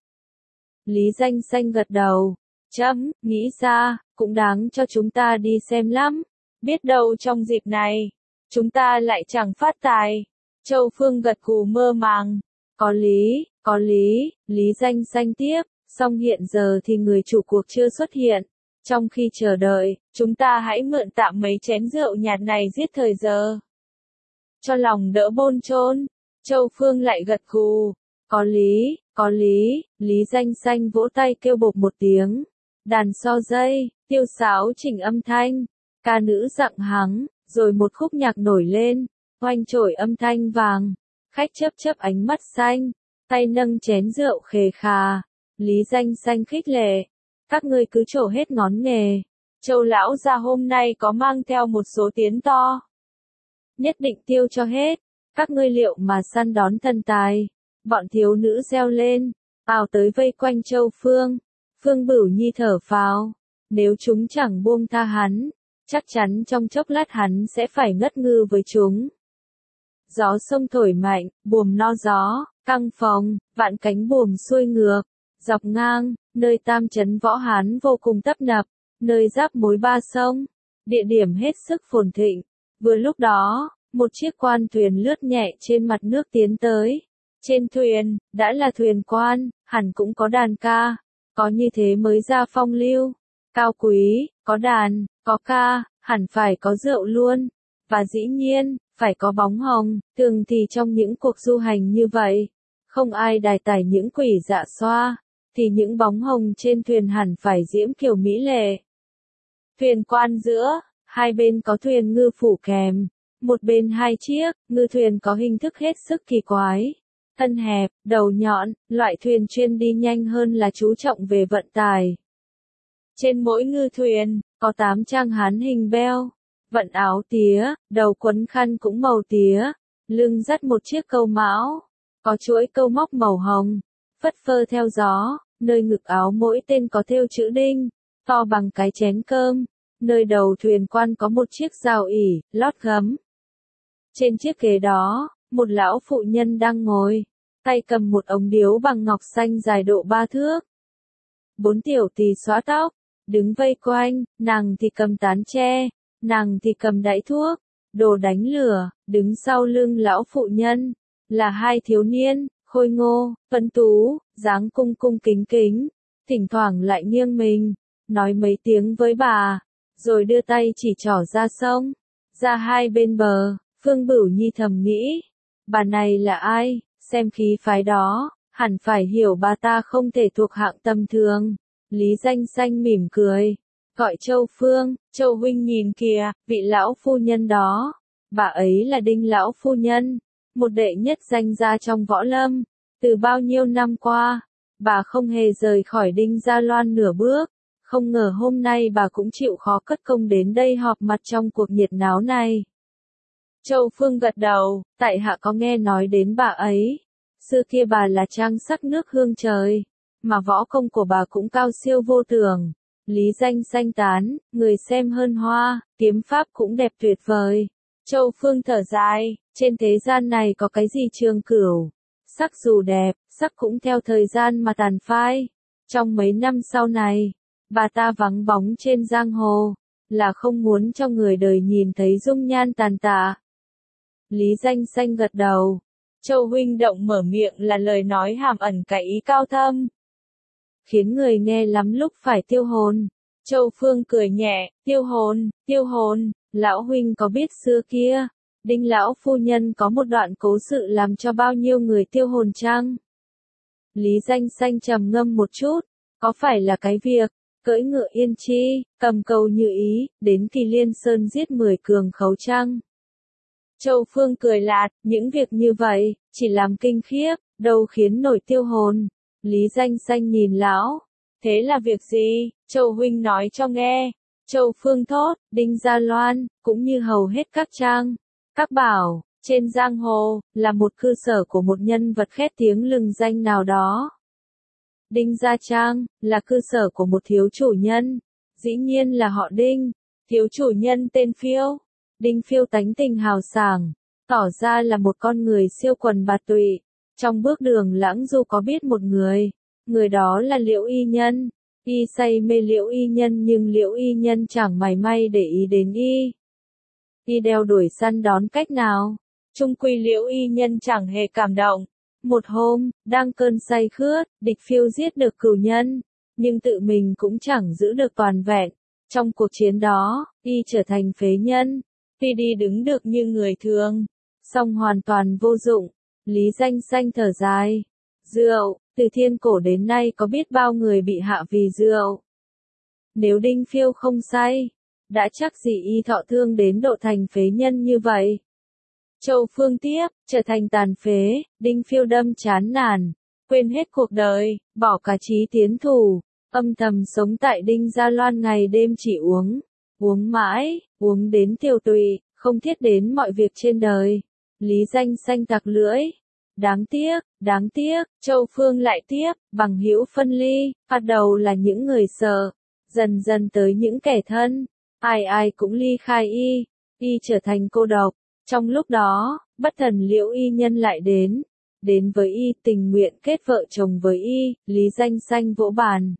Lý Danh Xanh gật đầu, nghĩ ra, cũng đáng cho chúng ta đi xem lắm, biết đâu trong dịp này, chúng ta lại chẳng phát tài. Châu Phương gật gù mơ màng, có lý, Lý Danh Xanh tiếp, song hiện giờ thì người chủ cuộc chưa xuất hiện. Trong khi chờ đợi, chúng ta hãy mượn tạm mấy chén rượu nhạt này giết thời giờ. Cho lòng đỡ bôn chôn, Châu Phương lại gật gù. Có lý, Lý Danh Xanh vỗ tay kêu bộp một tiếng. Đàn so dây, tiêu sáo chỉnh âm thanh, ca nữ dặng hắng, rồi một khúc nhạc nổi lên, oanh trội âm thanh vàng. Khách chớp ánh mắt xanh, tay nâng chén rượu khề khà. Lý Danh Xanh khích lệ. Các ngươi cứ trổ hết ngón nghề. Châu lão gia hôm nay có mang theo một số tiến to. Nhất định tiêu cho hết. Các ngươi liệu mà săn đón thần tài. Bọn thiếu nữ reo lên, ào tới vây quanh Châu Phương. Phương Bửu Nhi thở phào. Nếu chúng chẳng buông tha hắn, chắc chắn trong chốc lát hắn sẽ phải ngất ngư với chúng. Gió sông thổi mạnh, buồm no gió, căng phồng, vạn cánh buồm xuôi ngược, dọc ngang, nơi tam trấn Võ Hán vô cùng tấp nập, nơi giáp mối ba sông, địa điểm hết sức phồn thịnh. Vừa lúc đó, một chiếc quan thuyền lướt nhẹ trên mặt nước tiến tới. Trên thuyền, đã là thuyền quan, hẳn cũng có đàn ca, có như thế mới ra phong lưu, cao quý, có đàn, có ca, hẳn phải có rượu luôn, và dĩ nhiên, phải có bóng hồng. Thường thì trong những cuộc du hành như vậy, không ai đài tải những quỷ dạ xoa, thì những bóng hồng trên thuyền hẳn phải diễm kiểu mỹ lệ. Thuyền quan giữa, hai bên có thuyền ngư phủ kèm, một bên hai chiếc, ngư thuyền có hình thức hết sức kỳ quái. Thân hẹp, đầu nhọn, loại thuyền chuyên đi nhanh hơn là chú trọng về vận tải. Trên mỗi ngư thuyền, có 8 trang hán hình beo, vận áo tía, đầu quấn khăn cũng màu tía, lưng dắt một chiếc câu mão, có chuỗi câu móc màu hồng, phất phơ theo gió, nơi ngực áo mỗi tên có thêu chữ đinh, to bằng cái chén cơm, nơi đầu thuyền quan có một chiếc rào ỉ, lót gấm. Trên chiếc ghế đó, một lão phụ nhân đang ngồi, tay cầm một ống điếu bằng ngọc xanh dài độ 3 thước. 4 tiểu tỳ xõa tóc, đứng vây quanh, nàng thì cầm tán tre, nàng thì cầm đãy thuốc, đồ đánh lửa, đứng sau lưng lão phụ nhân, là hai thiếu niên, khôi ngô, tuấn tú, dáng cung cung kính kính, thỉnh thoảng lại nghiêng mình, nói mấy tiếng với bà, rồi đưa tay chỉ trỏ ra sông, ra hai bên bờ. Phương Bửu Nhi thầm nghĩ, bà này là ai, xem khí phái đó, hẳn phải hiểu bà ta không thể thuộc hạng tầm thường. Lý Danh Xanh mỉm cười, gọi Châu Phương, Châu huynh nhìn kìa, vị lão phu nhân đó, bà ấy là Đinh lão phu nhân, một đệ nhất danh gia trong võ lâm, từ bao nhiêu năm qua, bà không hề rời khỏi Đinh Gia Loan nửa bước, không ngờ hôm nay bà cũng chịu khó cất công đến đây họp mặt trong cuộc nhiệt náo này. Châu Phương gật đầu, tại hạ có nghe nói đến bà ấy. Xưa kia bà là trang sắc nước hương trời, mà võ công của bà cũng cao siêu vô tưởng. Lý Danh Xanh tán, người xem hơn hoa, kiếm pháp cũng đẹp tuyệt vời. Châu Phương thở dài, trên thế gian này có cái gì trường cửu. Sắc dù đẹp, sắc cũng theo thời gian mà tàn phai. Trong mấy năm sau này, bà ta vắng bóng trên giang hồ, là không muốn cho người đời nhìn thấy dung nhan tàn tạ. Lý Danh Xanh gật đầu. Châu huynh động mở miệng là lời nói hàm ẩn cái ý cao thâm, khiến người nghe lắm lúc phải tiêu hồn. Châu Phương cười nhẹ, tiêu hồn, lão huynh có biết xưa kia, Đinh lão phu nhân có một đoạn cố sự làm cho bao nhiêu người tiêu hồn chăng? Lý Danh Xanh trầm ngâm một chút, có phải là cái việc, cưỡi ngựa yên chi, cầm cầu như ý, đến Kỳ Liên Sơn giết 10 cường khấu chăng? Châu Phương cười lạt, những việc như vậy, chỉ làm kinh khiếp, đâu khiến nổi tiêu hồn. Lý Danh Xanh nhìn lão, thế là việc gì, Châu huynh nói cho nghe. Châu Phương thốt, Đinh Gia Loan, cũng như hầu hết các trang, các bảo, trên giang hồ, là một cư sở của một nhân vật khét tiếng lừng danh nào đó. Đinh Gia Trang, là cư sở của một thiếu chủ nhân, dĩ nhiên là họ Đinh, thiếu chủ nhân tên Phiêu. Đinh Phiêu tánh tình hào sảng, tỏ ra là một con người siêu quần bạt tụy. Trong bước đường lãng du có biết một người đó là Liễu Y Nhân. Y say mê Liễu Y Nhân nhưng Liễu Y Nhân chẳng mảy may để ý đến y. Y đeo đuổi săn đón cách nào, chung quy Liễu Y Nhân chẳng hề cảm động. Một hôm, đang cơn say khướt, địch Phiêu giết được cửu nhân, nhưng tự mình cũng chẳng giữ được toàn vẹn. Trong cuộc chiến đó, y trở thành phế nhân. Tuy đi đứng được như người thường, song hoàn toàn vô dụng. Lý Danh Xanh thở dài. Rượu, từ thiên cổ đến nay có biết bao người bị hạ vì rượu. Nếu Đinh Phiêu không say, đã chắc gì y thọ thương đến độ thành phế nhân như vậy. Châu Phương tiếp, trở thành tàn phế, Đinh Phiêu đâm chán nản, quên hết cuộc đời, bỏ cả chí tiến thủ, âm thầm sống tại Đinh Gia Loan ngày đêm chỉ uống mãi, uống đến tiêu tụy, không thiết đến mọi việc trên đời. Lý Danh Xanh tặc lưỡi. Đáng tiếc, Châu Phương lại tiếp, bằng hữu phân ly, bắt đầu là những người sợ, dần dần tới những kẻ thân, ai cũng ly khai y trở thành cô độc. Trong lúc đó, bất thần Liễu Y Nhân lại đến với y tình nguyện kết vợ chồng với y. Lý Danh Xanh vỗ bàn.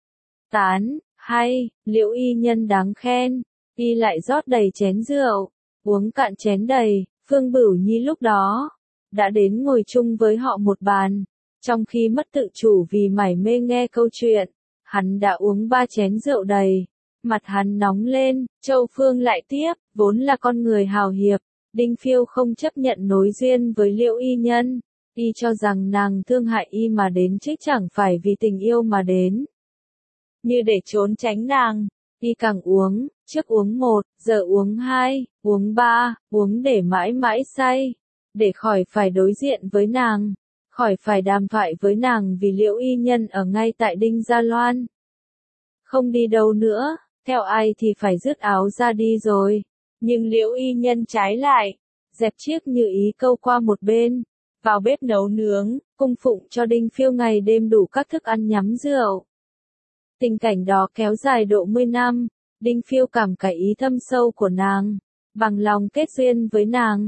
Tán, hay, Liễu Y Nhân đáng khen. Y lại rót đầy chén rượu, uống cạn chén đầy. Phương Bửu Nhi lúc đó đã đến ngồi chung với họ một bàn, trong khi mất tự chủ vì mải mê nghe câu chuyện, hắn đã uống 3 chén rượu đầy, mặt hắn nóng lên. Châu Phương lại tiếp, vốn là con người hào hiệp, Đinh Phiêu không chấp nhận nối duyên với Liễu Y Nhân, y cho rằng nàng thương hại y mà đến chứ chẳng phải vì tình yêu mà đến. Như để trốn tránh nàng, y càng uống, trước uống 1, giờ uống 2, uống 3, uống để mãi mãi say, để khỏi phải đối diện với nàng, khỏi phải đàm thoại với nàng vì Liễu Y Nhân ở ngay tại Đinh Gia Loan. Không đi đâu nữa, theo ai thì phải dứt áo ra đi rồi, nhưng Liễu Y Nhân trái lại, dẹp chiếc như ý câu qua một bên, vào bếp nấu nướng, cung phụng cho Đinh Phiêu ngày đêm đủ các thức ăn nhắm rượu. Tình cảnh đó kéo dài độ 10 năm, Đinh Phiêu cảm cái ý thâm sâu của nàng, bằng lòng kết duyên với nàng.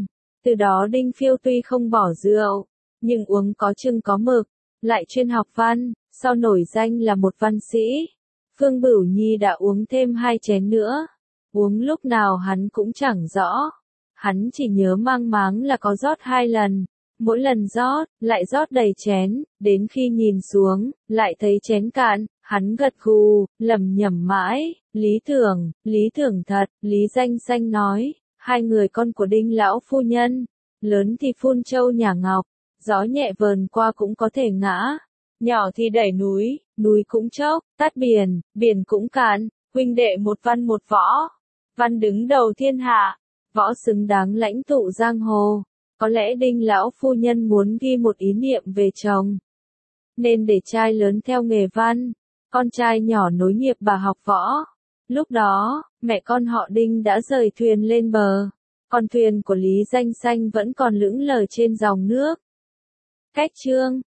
Từ đó Đinh Phiêu tuy không bỏ rượu, nhưng uống có chừng có mực, lại chuyên học văn, sau nổi danh là một văn sĩ. Phương Bửu Nhi đã uống thêm 2 chén nữa. Uống lúc nào hắn cũng chẳng rõ. Hắn chỉ nhớ mang máng là có rót 2 lần. Mỗi lần rót, lại rót đầy chén, đến khi nhìn xuống, lại thấy chén cạn, hắn gật gù, lẩm nhẩm mãi, lý tưởng thật, Lý Danh Xanh nói, 2 người con của Đinh lão phu nhân, lớn thì phun châu nhả ngọc, gió nhẹ vờn qua cũng có thể ngã, nhỏ thì đẩy núi, núi cũng chốc, tát biển, biển cũng cạn, huynh đệ một văn một võ, văn đứng đầu thiên hạ, võ xứng đáng lãnh tụ giang hồ. Có lẽ Đinh lão phu nhân muốn ghi một ý niệm về chồng, nên để trai lớn theo nghề văn, con trai nhỏ nối nghiệp bà học võ. Lúc đó, mẹ con họ Đinh đã rời thuyền lên bờ, còn thuyền của Lý Danh Xanh vẫn còn lững lờ trên dòng nước. Cách chương